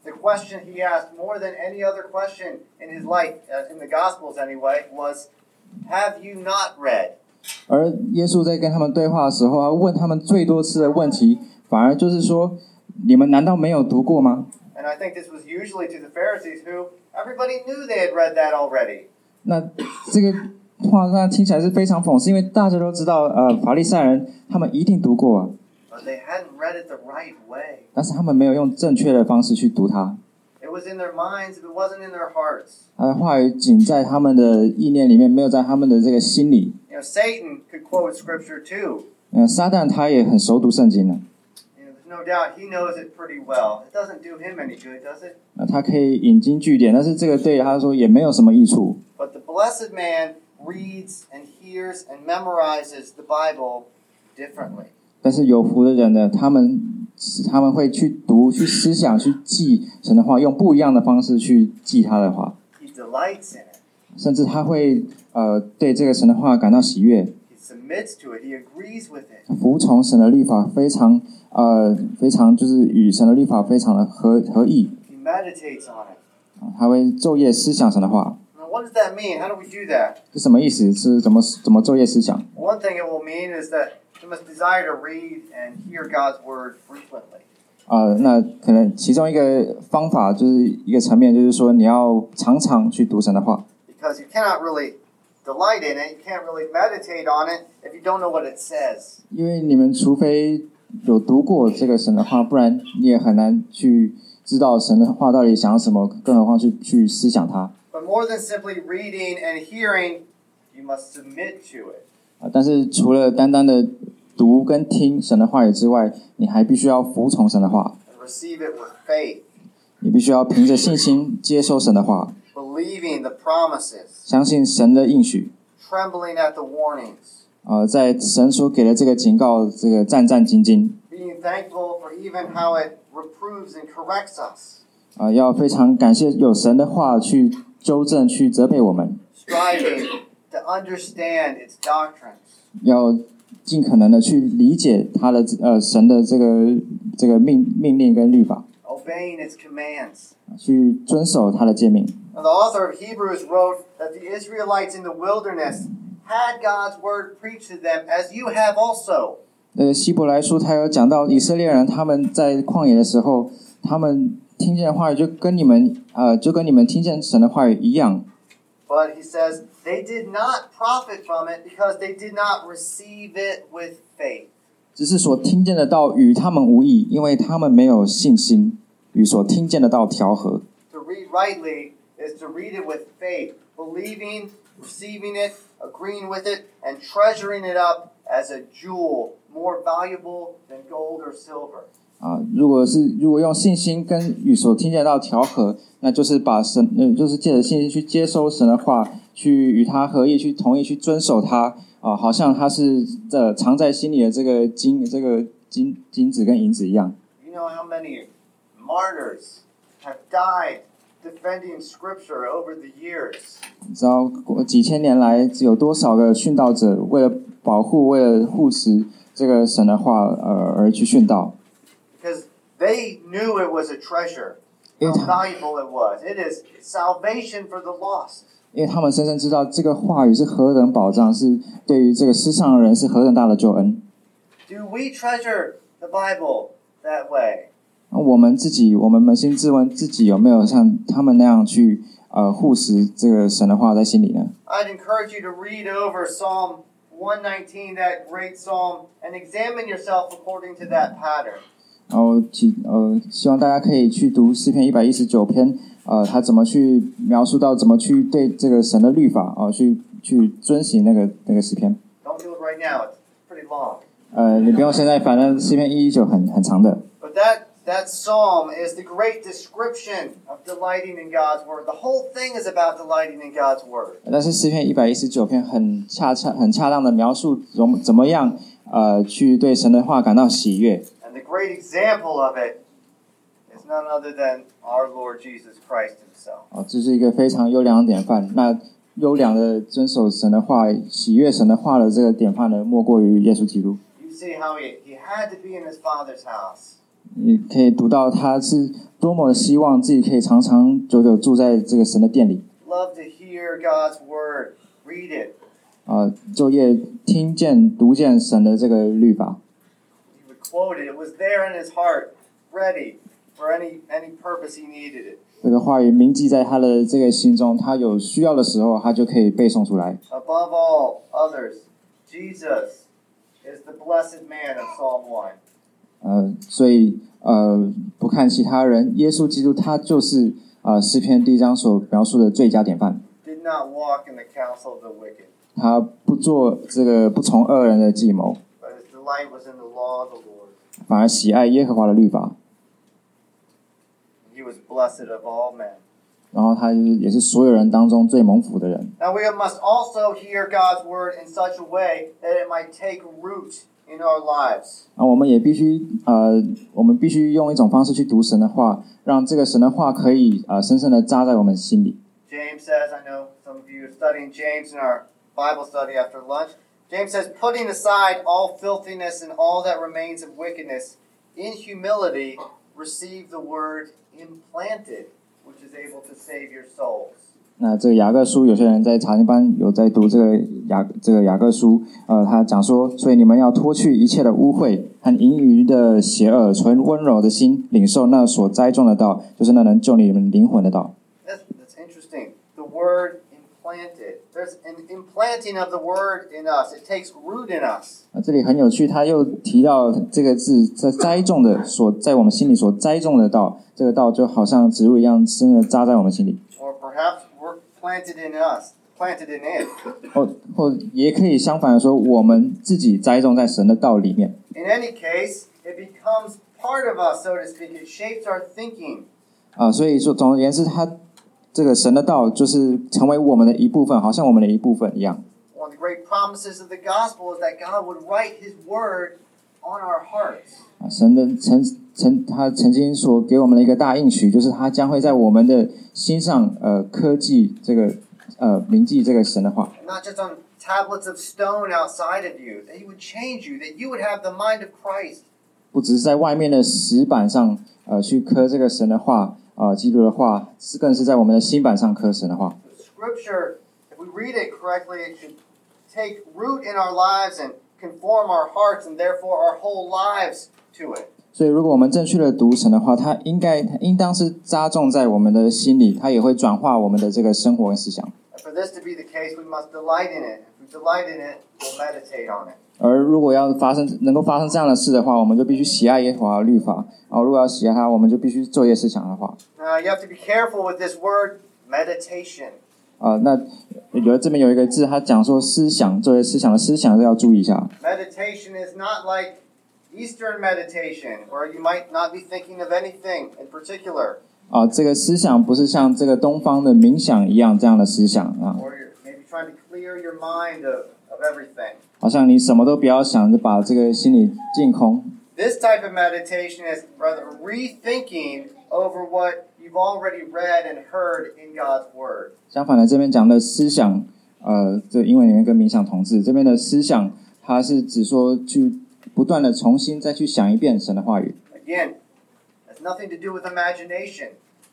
the question he asked more than any other question in his life, uh, in the Gospels anyway, was, "Have you not read?" 而耶稣在跟他们对话的时候，他问他们最多次的问题，反而就是说：你们难道没有读过吗？ And I think this was usually to the Pharisees, who everybody knew they had read that already. 那这个话那听起来是非常讽刺，因为大家都知道，呃，法利赛人他们一定读过啊。 But they hadn't read it the right way. 但是他们没有用正确的方式去读它。 It was in their minds, but it wasn't in their hearts. 他的话语仅在他们的意念里面，没有在他们的这个心里。 You know, Satan could quote Scripture too. 呃，撒旦他也很熟读圣经的。 You know, there's no doubt he knows it pretty well. It doesn't do him any good, does it? 呃，他可以引经据典，但是这个对他说也没有什么益处。 But the blessed man reads and hears and memorizes the Bible differently. 但是有福的人呢，他们他们会去读、去思想、去记神的话，用不一样的方式去记他的话。 He delights in it. 甚至他会呃对这个神的话感到喜悦。 He submits to it. He agrees with it. 服从神的律法，非常呃非常就是与神的律法非常的合合意。 He meditates on it. 他会昼夜思想神的话。 Now, what does that mean? How do we do that? 是什么意思？是怎么怎么昼夜思想？ One thing it will mean is that we must desire to read and hear God's word frequently. 呃，那可能其中一个方法就是一个层面，就是说你要常常去读神的话。 Because you cannot really delight in it, you can't really meditate on it if you don't know what it says. 因为你们除非有读过这个神的话，不然你也很难去知道神的话到底想要什么，更何况去去思想它。 But more than simply reading and hearing, you must submit to it. 啊，但是除了单单的读跟听神的话语之外，你还必须要服从神的话。 And receive it with faith. 你必须要凭着信心接受神的话， Believing the promises. 相信神的应许。 Trembling at the warnings. 呃，在神所给的这个警告，这个战战兢兢。 Being thankful for even how it reproves and corrects us. 啊、呃，要非常感谢有神的话去纠正、去责备我们。 Striving to understand its doctrines. 要尽可能的去理解他的呃神的这个这个命命令跟律法。 Obeying its commands. 去遵守他的诫命。 Now, the author of Hebrews wrote that the Israelites in the wilderness had God's word preached to them, as you have also. 那个希伯来书他有讲到以色列人他们在旷野的时候，他们听见的话语就跟你们呃就跟你们听见神的话语一样。 But he says they did not profit from it because they did not receive it with faith. 只是所听见的道与他们无益，因为他们没有信心与所听见的道调和。 To read rightly is to read it with faith, believing, receiving it, agreeing with it, and treasuring it up as a jewel more valuable than gold or silver. 啊，如果是如果用信心跟与所听见的道调和，那就是把神，呃，就是借着信心去接收神的话，去与他合意，去同意，去遵守他。啊，好像他是这藏在心里的这个金，这个金金子跟银子一样。 You know how many martyrs have died defending Scripture over the years? 你知道几千年来有多少个殉道者为了保护、为了护持这个神的话，呃，而去殉道。 Because they knew it was a treasure, how valuable it was. It is salvation for the lost. 因为他们深深知道这个话语是何等宝藏，是对于这个世上的人是何等大的救恩。 Do we treasure the Bible that way? 我们自己，我们扪心自问，自己有没有像他们那样去呃护持这个神的话在心里呢？ I'd encourage you to read over Psalm one nineteen, that great psalm, and examine yourself according to that pattern. 然后希呃希望大家可以去读诗篇一百一十九篇，呃，他怎么去描述到怎么去对这个神的律法啊、呃，去去遵行那个那个诗篇。 Don't do it right now; it's pretty long. 呃，你不用现在，反正诗篇一一九很很长的。 But that that psalm is the great description of delighting in God's word. The whole thing is about delighting in God's word. 但是诗篇一百一十九篇很恰恰很恰当的描述怎怎么样呃去对神的话感到喜悦。 The great example of it is none other than our Lord Jesus Christ himself. 哦，这是一个非常优良的典范。那优良的遵守神的话、喜悦神的话的这个典范呢，莫过于耶稣基督。 You see how he, he had to be in his Father's house. 你可以读到他是多么的希望自己可以长长久久住在这个神的殿里。 Love to hear God's word, read it. 啊，昼夜听见读见神的这个律法。 He would quote it. It was there in his heart, ready for any any purpose he needed it. 这个话语铭记在他的这个心中，他有需要的时候，他就可以背诵出来。 Above all others, Jesus is the blessed man of Psalm one. 呃，所以呃，不看其他人，耶稣基督他就是呃诗篇第一章所描述的最佳典范。 Did not walk in the counsel of the wicked. 他不做这个不从恶人的计谋， But his delight was in the law of the Lord. 反而喜爱耶和华的律法。 He was blessed of all men. 然后他也是所有人当中最蒙福的人。 Now we must also hear God's word in such a way that it might take root in our lives. 啊，我们也必须呃，我们必须用一种方式去读神的话，让这个神的话可以呃深深的扎在我们心里。 James says, I know some of you are studying James in our Bible study after lunch. James says, putting aside all filthiness and all that remains of wickedness, in humility receive the word implanted, which is able to save your souls. 那这个雅各书，有些人在查经班有在读这个雅这个雅各书，呃，他讲说，所以你们要脱去一切的污秽和盈余的邪恶，存温柔的心，领受那所栽种的道，就是那能救你们灵魂的道。 That's, that's interesting. The word implanted. There's an implanting of the word in us. It takes root in us. 啊，这里很有趣，他又提到这个字，在栽种的所在我们心里所栽种的道，这个道就好像植物一样，真的扎在我们心里。 Or perhaps we're planted in us, planted in it. 或或也可以相反的说，我们自己栽种在神的道里面。 In any case, it becomes part of us, so to speak. It shapes our thinking. 啊，所以说，总而言之，他这个神的道就是成为我们的一部分，好像我们的一部分一样。 One of the great promises of the gospel is that God would write His word on our hearts. 啊，神的曾曾他曾经所给我们的一个大应许，就是他将会在我们的心上，呃，刻记这个，呃，铭记这个神的话。 Not just on tablets of stone outside of you, that He would change you, that you would have the mind of Christ. 不只是在外面的石板上，呃，去刻这个神的话，呃，基督的话，是更是在我们的心板上刻神的话。 Scripture, if we read it correctly, it should take root in our lives and conform our hearts and therefore our whole lives to it. 所以，如果我们正确的读神的话，它应该应当是扎种在我们的心里，它也会转化我们的这个生活跟思想。 And for this to be the case, we must delight in it. If we delight in it, we'll meditate on it. 而如果要发生能够发生这样的事的话，我们就必须喜爱耶和华的律法。然后，如果要喜爱它，我们就必须昼夜思想的话。 Now, you have to be careful with this word, meditation. 啊、呃，那有这边有一个字，他讲说思想，作为思想的思想，这要注意一下。 Meditation is not like Eastern meditation, where you might not be thinking of anything in particular. 啊、呃，这个思想不是像这个东方的冥想一样这样的思想啊， Or you're maybe trying to clear your mind of, of everything. 好像你什么都不要想，就把这个心里净空。 This type of meditation is rather rethinking over what you've already read and heard in God's Word. 相反的，这边讲的思想，呃，这英文里面跟冥想同治，这边的思想，它是指说去不断的重新再去想一遍神的话语。 Again, has nothing to do with imagination.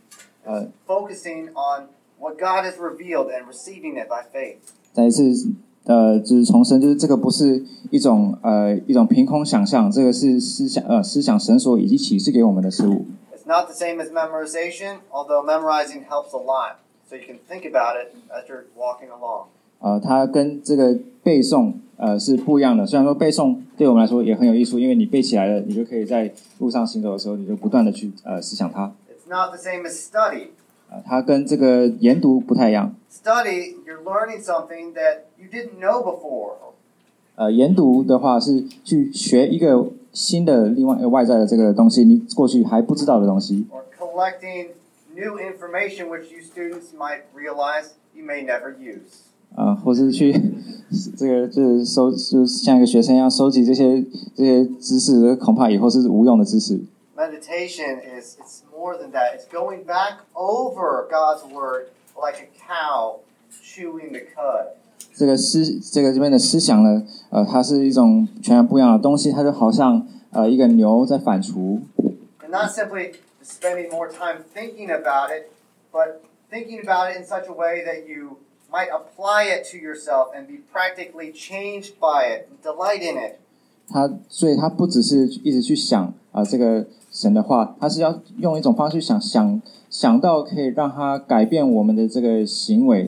Uh, focusing on what God has revealed and receiving it by faith. 再一次，呃，就是重申，就是这个不是一种呃一种凭空想象，这个是思想呃思想神所以及启示给我们的事物。 It's not the same as memorization, although memorizing helps a lot, so you can think about it as you're walking along. 呃，它跟这个背诵呃是不一样的。虽然说背诵对我们来说也很有益处，因为你背起来了，你就可以在路上行走的时候，你就不断的去呃思想它。 It's not the same as study. 呃，它跟这个研读不太一样。 Study, you're learning something that you didn't know before. 呃，研读的话是去学一个新的另外外在的这个东西，你过去还不知道的东西。 Or collecting new information which you students might realize you may never use. 啊、呃，或是去这个就是收，就是像一个学生一样收集这些这些知识，恐怕以后是无用的知识。 Meditation is it's more than that. It's going back over God's word like a cow chewing the cud. 这个思这个这边的思想呢，呃，它是一种全然不一样的东西，它就好像呃一个牛在反刍。 not simply spending more time thinking about it, but thinking about it in such a way that you might apply it to yourself and be practically changed by it and delight in it. 他所以他不只是一直去想啊、呃、这个神的话，他是要用一种方式想想想到可以让他改变我们的这个行为。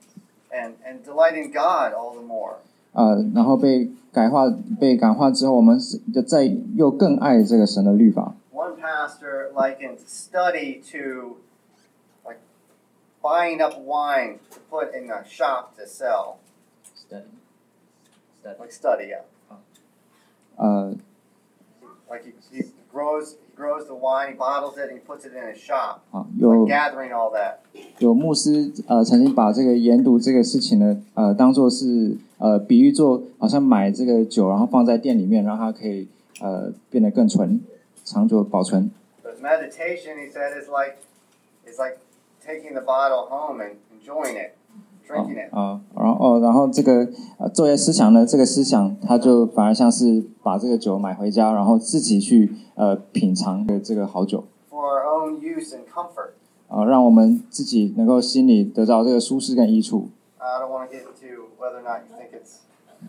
And and delight in God all the more. 呃，然后被改化、被感化之后，我们就再又更爱这个神的律法。 One pastor likened study to like buying up wine to put in a shop to sell. Study. Study. Like study, yeah. 呃 Like he, he grows he grows the wine, he bottles it, and he puts it in his shop. 好，有 Like gathering all that. 有牧师呃曾经把这个研读这个事情呢呃当做是呃比喻做好像买这个酒，然后放在店里面，让它可以呃变得更纯，长久保存。 But meditation, he said, is like is like taking the bottle home and enjoying it, drinking it. 啊、呃，然后哦，然后这个呃作业思想呢，这个思想它就反而像是把这个酒买回家，然后自己去呃品尝的这个好酒。 For our own use and comfort. 啊，让我们自己能够心里得到这个舒适跟益处。 I don't want to get into whether or not you think it's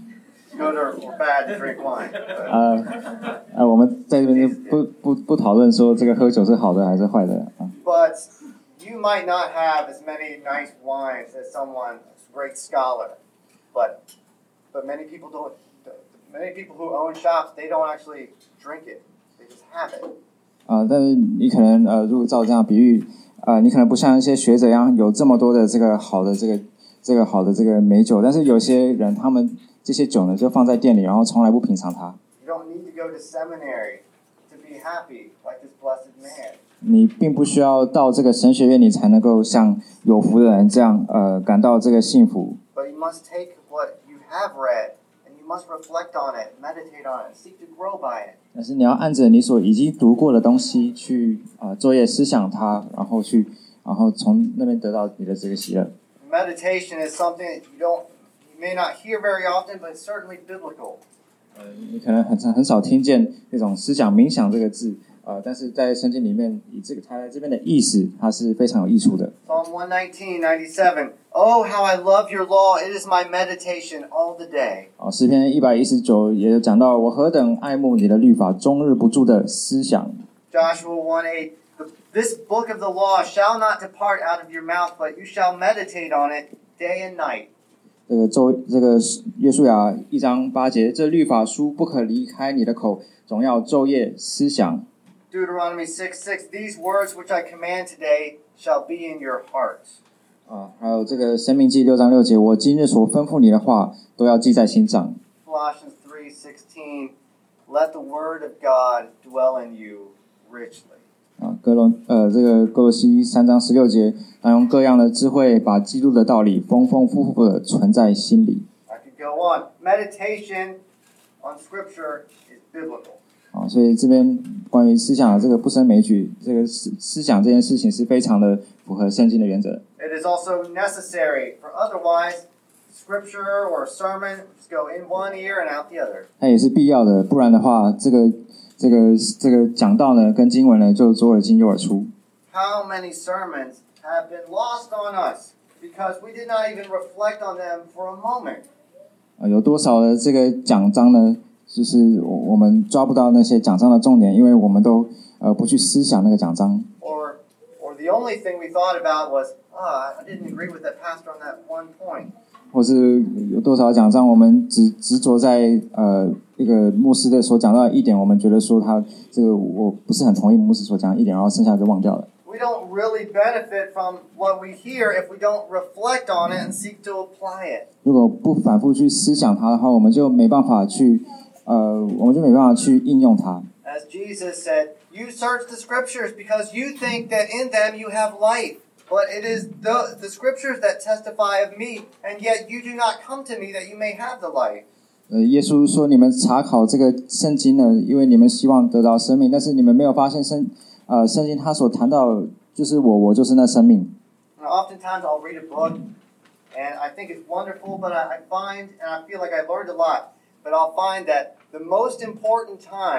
good or, or bad to drink wine. 呃呃，我们在这边就不不不讨论说这个喝酒是好的还是坏的啊。 But you might not have as many nice wines as someone, a great scholar, but but many people don't. Many people who own shops, they don't actually drink it; they just have it. 啊，但是你可能呃，如果照这样比喻。呃，你可能不像一些学者一样有这么多的这个好的这个这个好的这个美酒，但是有些人他们这些酒呢就放在店里，然后从来不品尝它。 You don't need to go to seminary to be happy like this blessed man. 你并不需要到这个神学院，你才能够像有福的人这样呃感到这个幸福。 But you must take what you have read and you must reflect on it, meditate on it, and seek to grow by it. 但是你要按着你所已经读过的东西去啊、呃、作业思想它，然后去然后从那边得到你的这个喜乐。 Meditation is something that you don't, you may not hear very often, but it's certainly biblical. 呃，你可能很很少听见那种思想冥想这个字，呃，但是在圣经里面，以这个它这边的意思，它是非常有益处的。 Psalm one nineteen, ninety-seven. Oh, how I love your law! It is my meditation all the day. 哦，诗篇一百一十九也有讲到，我何等爱慕你的律法，终日不住的思想。 Joshua one eight. This book of the law shall not depart out of your mouth, but you shall meditate on it day and night. 这个周这个约书亚一章八节，这律法书不可离开你的口，总要昼夜思想。 Deuteronomy six six. These words which I command today shall be in your heart. 啊，还有这个申命记六章六节，我今日所吩咐你的话，都要记在心上。 Colossians three sixteen. Let the word of God dwell in you richly. 啊，哥罗呃，这个哥罗西三章十六节，当用各样的智慧，把基督的道理丰丰富富的存在心里。 I could go on. Meditation on Scripture is biblical. 啊，所以这边关于思想的这个不胜枚举，这个思思想这件事情是非常的符合圣经的原则。 It is also necessary, for otherwise, Scripture or a sermon just go in one ear and out the other. 它也是必要的，不然的话，这个这个这个讲道呢，跟经文呢，就左耳进右耳出。 How many sermons have been lost on us because we did not even reflect on them for a moment? 啊，有多少的这个讲章呢？就是我我们抓不到那些讲章的重点，因为我们都呃不去思想那个讲章。 Or, or the only thing we thought about was, ah, I didn't agree with that pastor on that one point. 或是有多少讲章，我们只执着在呃一个牧师的所讲到的一点，我们觉得说他这个我不是很同意牧师所讲的一点，然后剩下就忘掉了。 We don't really benefit from what we hear if we don't reflect on it and seek to apply it. 如果不反复去思想它的话，我们就没办法去呃，我们就没办法去应用它。 As Jesus said, you search the scriptures because you think that in them you have life. But it is the, the scriptures that testify of me, and yet you do not come to me that you may have the life. 呃，耶稣说：“你们查考这个圣经呢，因为你们希望得到生命，但是你们没有发现圣呃圣经他所谈到就是我，我就是那生命。” Now, oftentimes I'll read a book, and I think it's wonderful, but I, I find, and I feel like I learned a lot, but I'll find that the most important time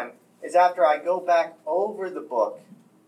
is after I go back over the book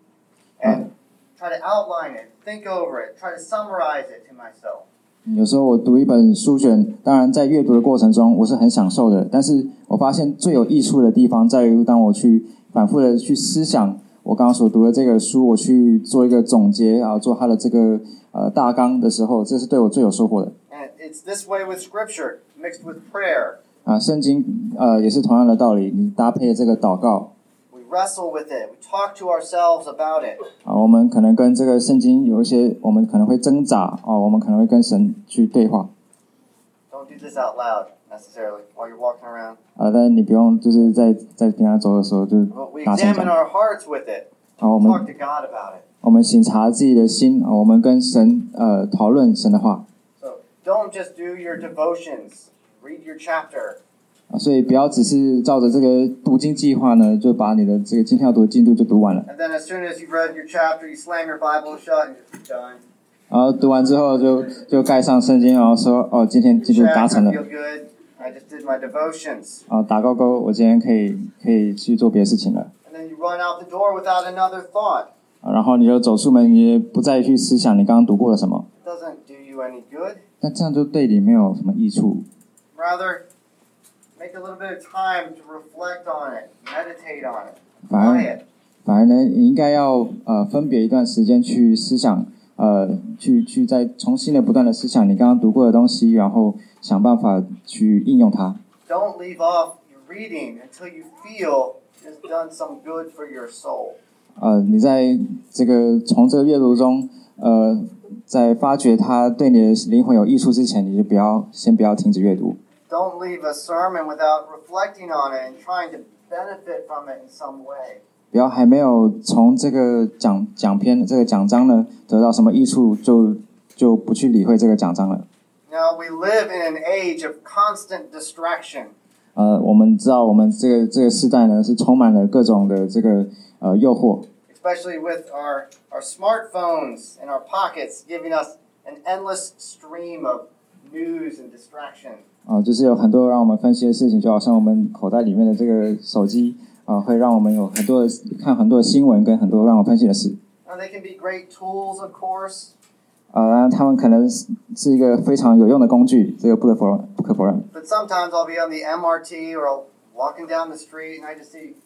and try to outline it, think over it, try to summarize it to myself. 有时候我读一本书卷，当然在阅读的过程中我是很享受的，但是我发现最有益处的地方在于当我去反复的去思想我刚刚所读的这个书，我去做一个总结啊，做它的这个呃大纲的时候，这是对我最有收获的。 And it's this way with Scripture, mixed with prayer. 啊，圣经呃也是同样的道理，你搭配这个祷告。 We wrestle with it. We talk to ourselves about it. 啊，我们可能跟这个圣经有一些，我们可能会挣扎啊，我们可能会跟神去对话。 Don't do this out loud necessarily while you're walking around. 啊，但你不用就是在在平常走的时候就 But we 大声 examine 讲。 our hearts with it. 啊，我 Talk 们 to God about it. 我们省察自己的心啊，我们跟神呃讨论神的话 So don't just do your devotions. Read your chapter. 啊，所以不要只是照着这个读经计划呢，就把你的这个今天要读的进度就读完了。 And then as soon as you've read your chapter, you slam your Bible shut and you're done. 然后读完之后就就盖上圣经，然后说哦，今天进度 Check, 达 I 成了 feel good. I just did my devotions. 啊，打勾勾，我今天可以可以去做别的事情了。 And then you run out the door without another thought. 啊，然后你就走出门，你也不再去思想你刚刚读过了什么， It doesn't do you any good. 那这样就对你没有什么益处。 Rather, make a little bit of time to reflect on it, meditate on it, 反 apply 而 it. 反而呢，你应该要呃分别一段时间去思想，呃，去去再重新的不断的思想你刚刚读过的东西，然后想办法去应用它。 Don't leave off your reading until you feel it's done some good for your soul. 呃，你在这个从这个阅读中，呃，在发觉它对你的灵魂有益处之前，你就不要先不要停止阅读。 Don't leave a sermon without reflecting on it and trying to benefit from it in some way. 不要还没有从这个讲讲篇这个讲章呢得到什么益处，就就不去理会这个讲章了。 Now, we live in an age of constant distraction. 呃，我们知道我们这个这个时代呢是充满了各种的这个呃诱惑。 Especially with our, our smartphones in our pockets, giving us an endless stream of news and distraction. 啊、呃，就是有很多让我们分析的事情，就好像我们口袋里面的这个手机啊、呃，会让我们有很多的看很多的新闻跟很多让我们分析的事。 Now, they can be great tools, of course. 啊、呃，他们可能是是一个非常有用的工具，这个不可否认，不可否认。 But sometimes I'll be on the M R T or I'll walking down the street and I just see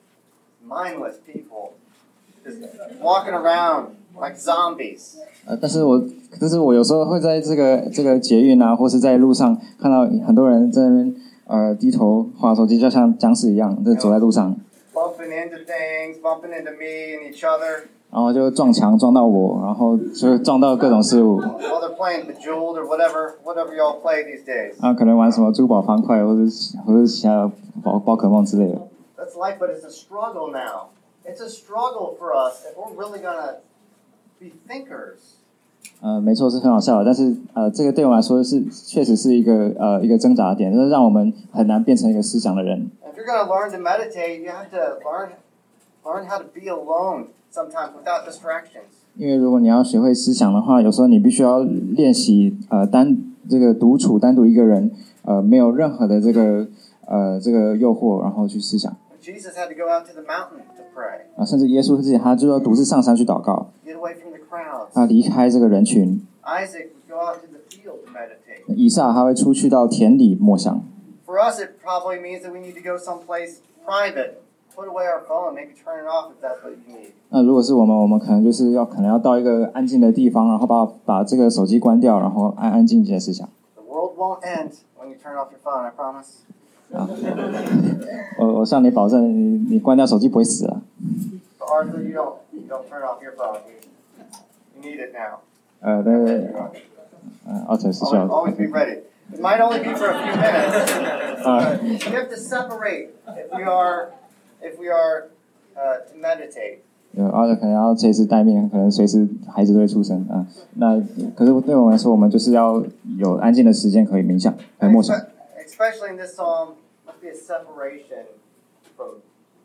mindless people just walking around like zombies. 呃，但是我，但是我有时候会在这个这个捷运啊，或是在路上看到很多人在那边呃低头滑手机，就像僵尸一样，在走在路上， Bumping into things, bumping into me and each other 然后就撞墙撞到我，然后就撞到各种事物。 while they're playing Bejeweled or whatever, whatever y'all play these days. 啊，可能玩什么珠宝方块，或者或者其他宝宝可梦之类的。 That's life, but it's a struggle now. It's a struggle for us if we're really gonna be thinkers. 呃，没错，是很好笑的，但是呃，这个对我来说是确实是一个呃一个挣扎点，就是让我们很难变成一个思想的人。 If you're gonna learn to meditate, you have to learn learn how to be alone sometimes without distractions. 因为如果你要学会思想的话，有时候你必须要练习呃单这个独处单独一个人，呃没有任何的这个呃这个诱惑，然后去思想。 Jesus had to go out to the mountain to pray. 啊，甚至耶稣自己他就要独自上山去祷告， Get away from the crowds. 他离开这个人群。 Isaac would go out to the field to meditate. 以撒他会出去到田里默想。 For us, it probably means that we need to go someplace private. Put away our phone, maybe turn it off if that's what you need. 那如果是我们，我们可能就是要可能要到一个安静的地方，然后把把这个手机关掉，然后安安静静的思想。 The world won't end when you turn off your phone, I promise. 啊，我我向你保证，你你关掉手机不会死了。 But Arthur, you don't you don't turn off your phone. You, you need it now. 呃，对对对，呃，奥特是需 Always, 要。 always be ready. It might only be for a few minutes. 啊， You have to separate if we are if we are uh, to meditate. 有奥特可能要随时待命，可能随时孩子都会出生啊。那可是对我们来说，我们就是要有安静的时间可以冥想，可以 And 默想。 espe- Especially in this psalm, must be a separation from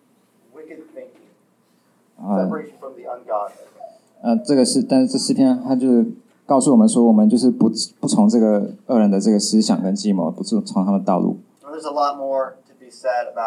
wicked thinking, 啊， separation from the ungodly. 呃，这个是，但是这诗篇它就是告诉我们说，我们就是不不从这个恶人的这个思想跟计谋，不是从他们道路。 Now, there's a lot more to be said about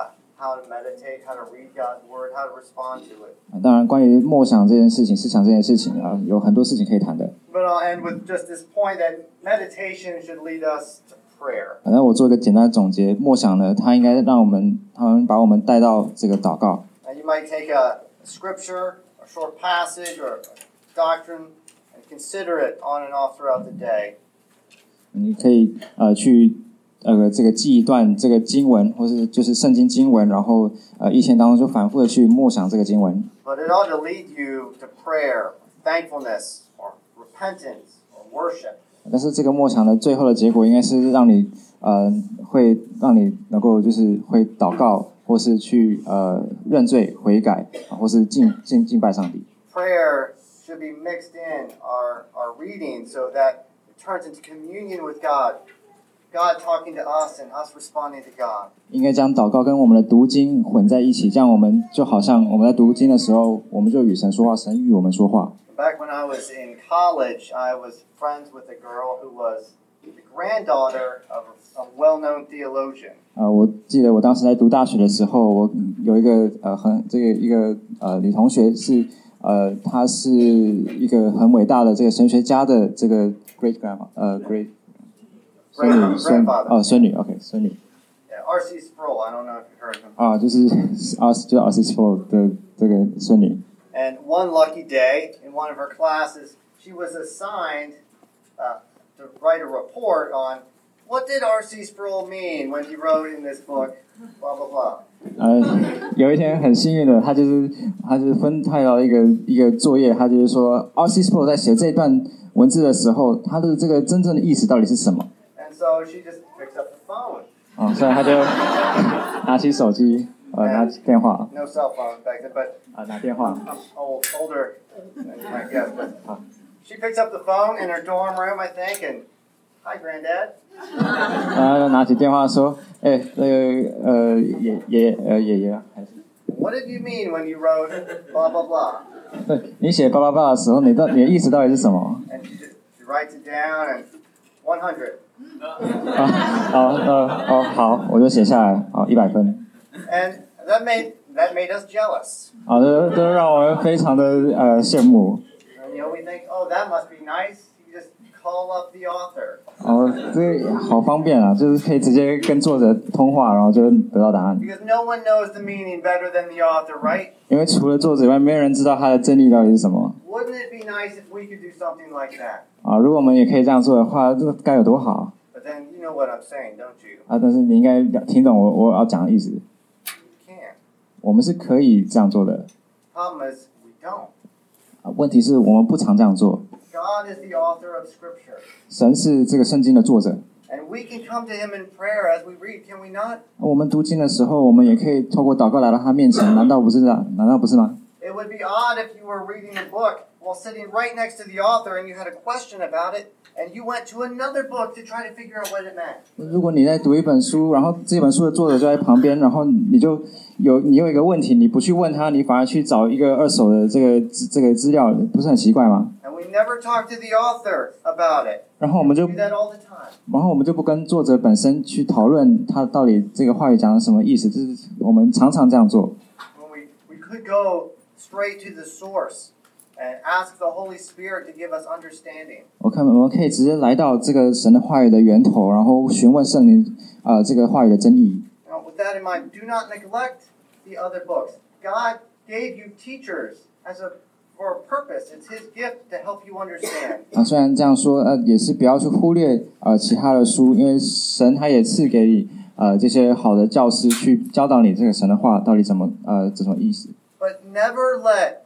how to meditate, how to read God's word, how to respond to it. 当然，关于默想这件事情、思想这件事情啊，有很多事情可以谈的。 But I'll end with just this point that meditation should lead us to prayer. 反正我做一个简单的总结，默想呢，它应该让我们，他们把我们带到这个祷告。 And you might take a scripture, a short passage, or a doctrine, and consider it on and off throughout the day. 你可以呃去呃这个记一段这个经文，或是就是圣经经文，然后呃一天当中就反复的去默想这个经文。 But it ought to lead you to prayer, thankfulness, or repentance, or worship. 但是这个默想的最后的结果，应该是让你呃会让你能够就是会祷告，或是去呃认罪悔改，或是敬敬敬拜上帝。 Prayer should be mixed in our our reading so that it turns into communion with God. God talking to us and us responding to God. 应该将祷告跟我们的读经混在一起，这样我们就好像我们在读经的时候，我们就与神说话，神与我们说话。 Back when I was in college, I was friends with a girl who was the granddaughter of a well-known theologian. 呃，我记得我当时在读大学的时候，我有一个呃很这个一个呃女同学是呃她是一个很伟大的这个神学家的这个 great grandma 呃 great 孙女孙哦孙女 OK 孙女。 Yeah, R C Sproul. I don't know if you heard of him. 啊，就是 R 就 R C Sproul 的这个孙女。 And one lucky day, in one of her classes, she was assigned uh, to write a report on what did R C Sproul mean when he wrote in this book, blah blah blah. 呃，有一天很幸运的，他就是他就是分派到一个一个作业，他就是说 R C Sproul 在写这段文字的时候，他的这个真正的意思到底是什么？ And so she just picks up the phone. 哦，所以他就拿起手机，呃，拿起电话。 No cell phone back then, but 啊，拿电话。 I'm old, older than you might guess. But she picks up the phone in her dorm room, I think, and hi, Granddad. 然后拿起电话说：“哎，那个呃爷爷呃爷爷还是 What did you mean when you wrote blah blah blah? 对你写巴拉巴拉的时候，你到你的意思到底是什么？” And she just she writes it down and one hundred. 啊，好呃哦好，我就写下来，好一百分。 And that made that made us jealous. 好的，都让我们非常的呃羡慕。 And, you know, we think, oh, that must be nice. You just call up the author. 哦，这好方便啊，就是可以直接跟作者通话，然后就得到答案。 Because no one knows the meaning better than the author, right? 因为除了作者以外，没有人知道他的真理到底是什么。 Wouldn't it be nice if we could do something like that? 啊，如果我们也可以这样做的话，这该有多好 But then you know what I'm saying, don't you? 啊！但是你应该听懂我我要讲的意思。 You can't. 我们是可以这样做的。 Problem is, we don't. 啊，问题是我们不常这样做。 God is the author of Scripture. 神是这个圣经的作者。 And we can come to Him in prayer as we read, can we not? 我们读经的时候，我们也可以透过祷告来到他面前，难道不是这样？难道不是吗？ It would be odd if you were reading a book while sitting right next to the author and you had a question about it, and you went to another book to try to figure out what it meant. 如果你在读一本书，然后这本书的作者就在旁边，然后你就有你有一个问题，你不去问他，你反而去找一个二手的这个这个资料，不是很奇怪吗？ And we never talk to the author about it. 然后我们就 We do that all the time. 然后我们就不跟作者本身去讨论他到底这个话语讲的什么意思，这是我们常常这样做。 When we, we could go straight to the source and ask the Holy Spirit to give us understanding. 我看我们可以直接来到这个神的话语的源头，然后询问圣灵啊、呃、这个话语的真意。 Now, with that in mind, do not neglect the other books. God gave you teachers as a for a purpose. It's His gift to help you understand. 啊，虽然这样说，呃，也是不要去忽略呃其他的书，因为神他也赐给你呃这些好的教师去教导你这个神的话到底怎么呃怎么意思。 But never let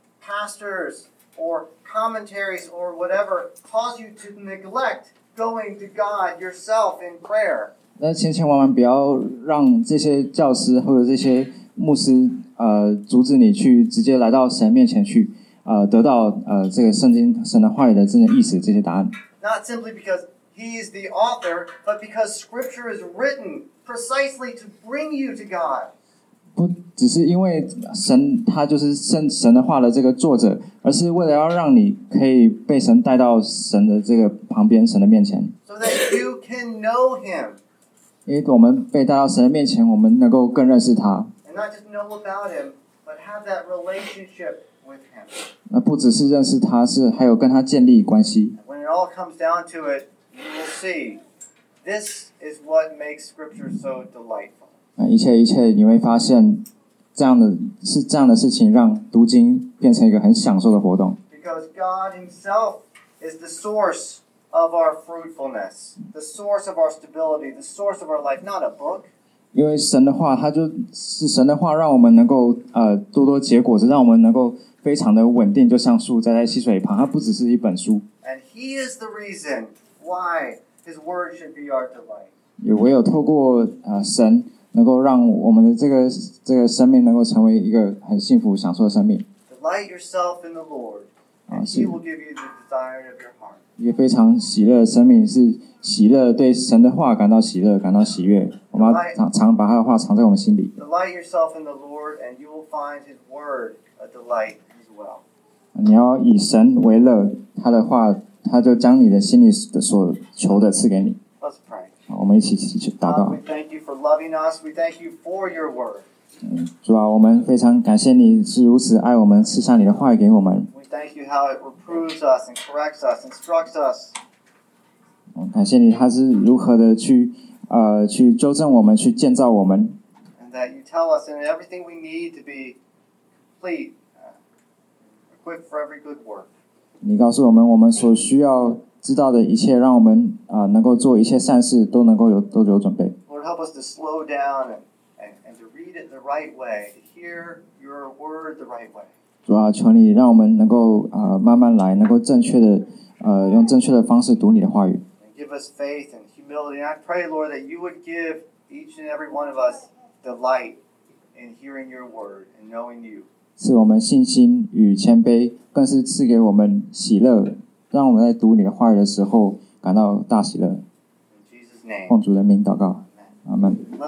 pastors or commentaries or whatever cause you to neglect going to God yourself in prayer. 那千千万万不要让这些教师或者这些牧师呃阻止你去直接来到神面前去呃得到呃这个圣经神的话语的真正意思这些答案。 Not simply because He is the author, but because Scripture is written precisely to bring you to God. 不只是因为神他就是神神的话的这个作者，而是为了要让你可以被神带到神的这个旁边，神的面前。 So that you can know Him. 因为我们被带到神的面前，我们能够更认识他。 And not just know about him, but have that relationship with him. 那不只是认识他，是还有跟他建立关系。 When it all comes down to it, you will see this is what makes Scripture so delightful. 那一切一切，你会发现，这样的是这样的事情，让读经变成一个很享受的活动。 Because God Himself is the source of our fruitfulness, the source of our stability, the source of our life, not a book. 因为神的话，它就是神的话，让我们能够呃多多结果子，让我们能够非常的稳定，就像树栽在溪水旁。它不只是一本书。 And He is the reason why His Word should be our delight. 也唯有透过呃神，能够让我们的这个这个生命能够成为一个很幸福、享受的生命。 Delight yourself in the Lord, and He will give you the desire of your heart. 一个非常喜乐的生命是喜乐，对神的话感到喜乐，感到喜悦。我们要常常把他的话藏在我们心里。 Delight yourself in the Lord, and you will find His Word a delight as well. 你要以神为乐，他的话，他就将你的心里的所求的赐给你。 Let's pray. 好，我们一起去祷告。 God, we thank you for loving us. We thank you for your Word. 嗯，主啊，我们非常感谢你是如此爱我们，赐下你的话语给我们。 We thank you how it reproves us and corrects us, instructs us. 嗯，感谢你，他是如何的去呃去纠正我们，去建造我们。 And that you tell us in everything we need to be complete, uh, equipped for every good work. 你告诉我们，我们所需要知道的一切，让我们啊、呃、能够做一切善事，都能够有都有准备。 Lord, help us to slow down and, and, and to read it the right way, to hear your word the right way. 主啊，求你让我们能够呃慢慢来，能够正确的呃用正确的方式读你的话语。 And give us faith and humility. And I pray, Lord, that you would give each and every one of us delight in hearing your word and knowing you. 赐我们信心与谦卑，更是赐给我们喜乐，让我们在读你的话语的时候感到大喜乐。 In Jesus' name. 奉主的名祷告，阿们。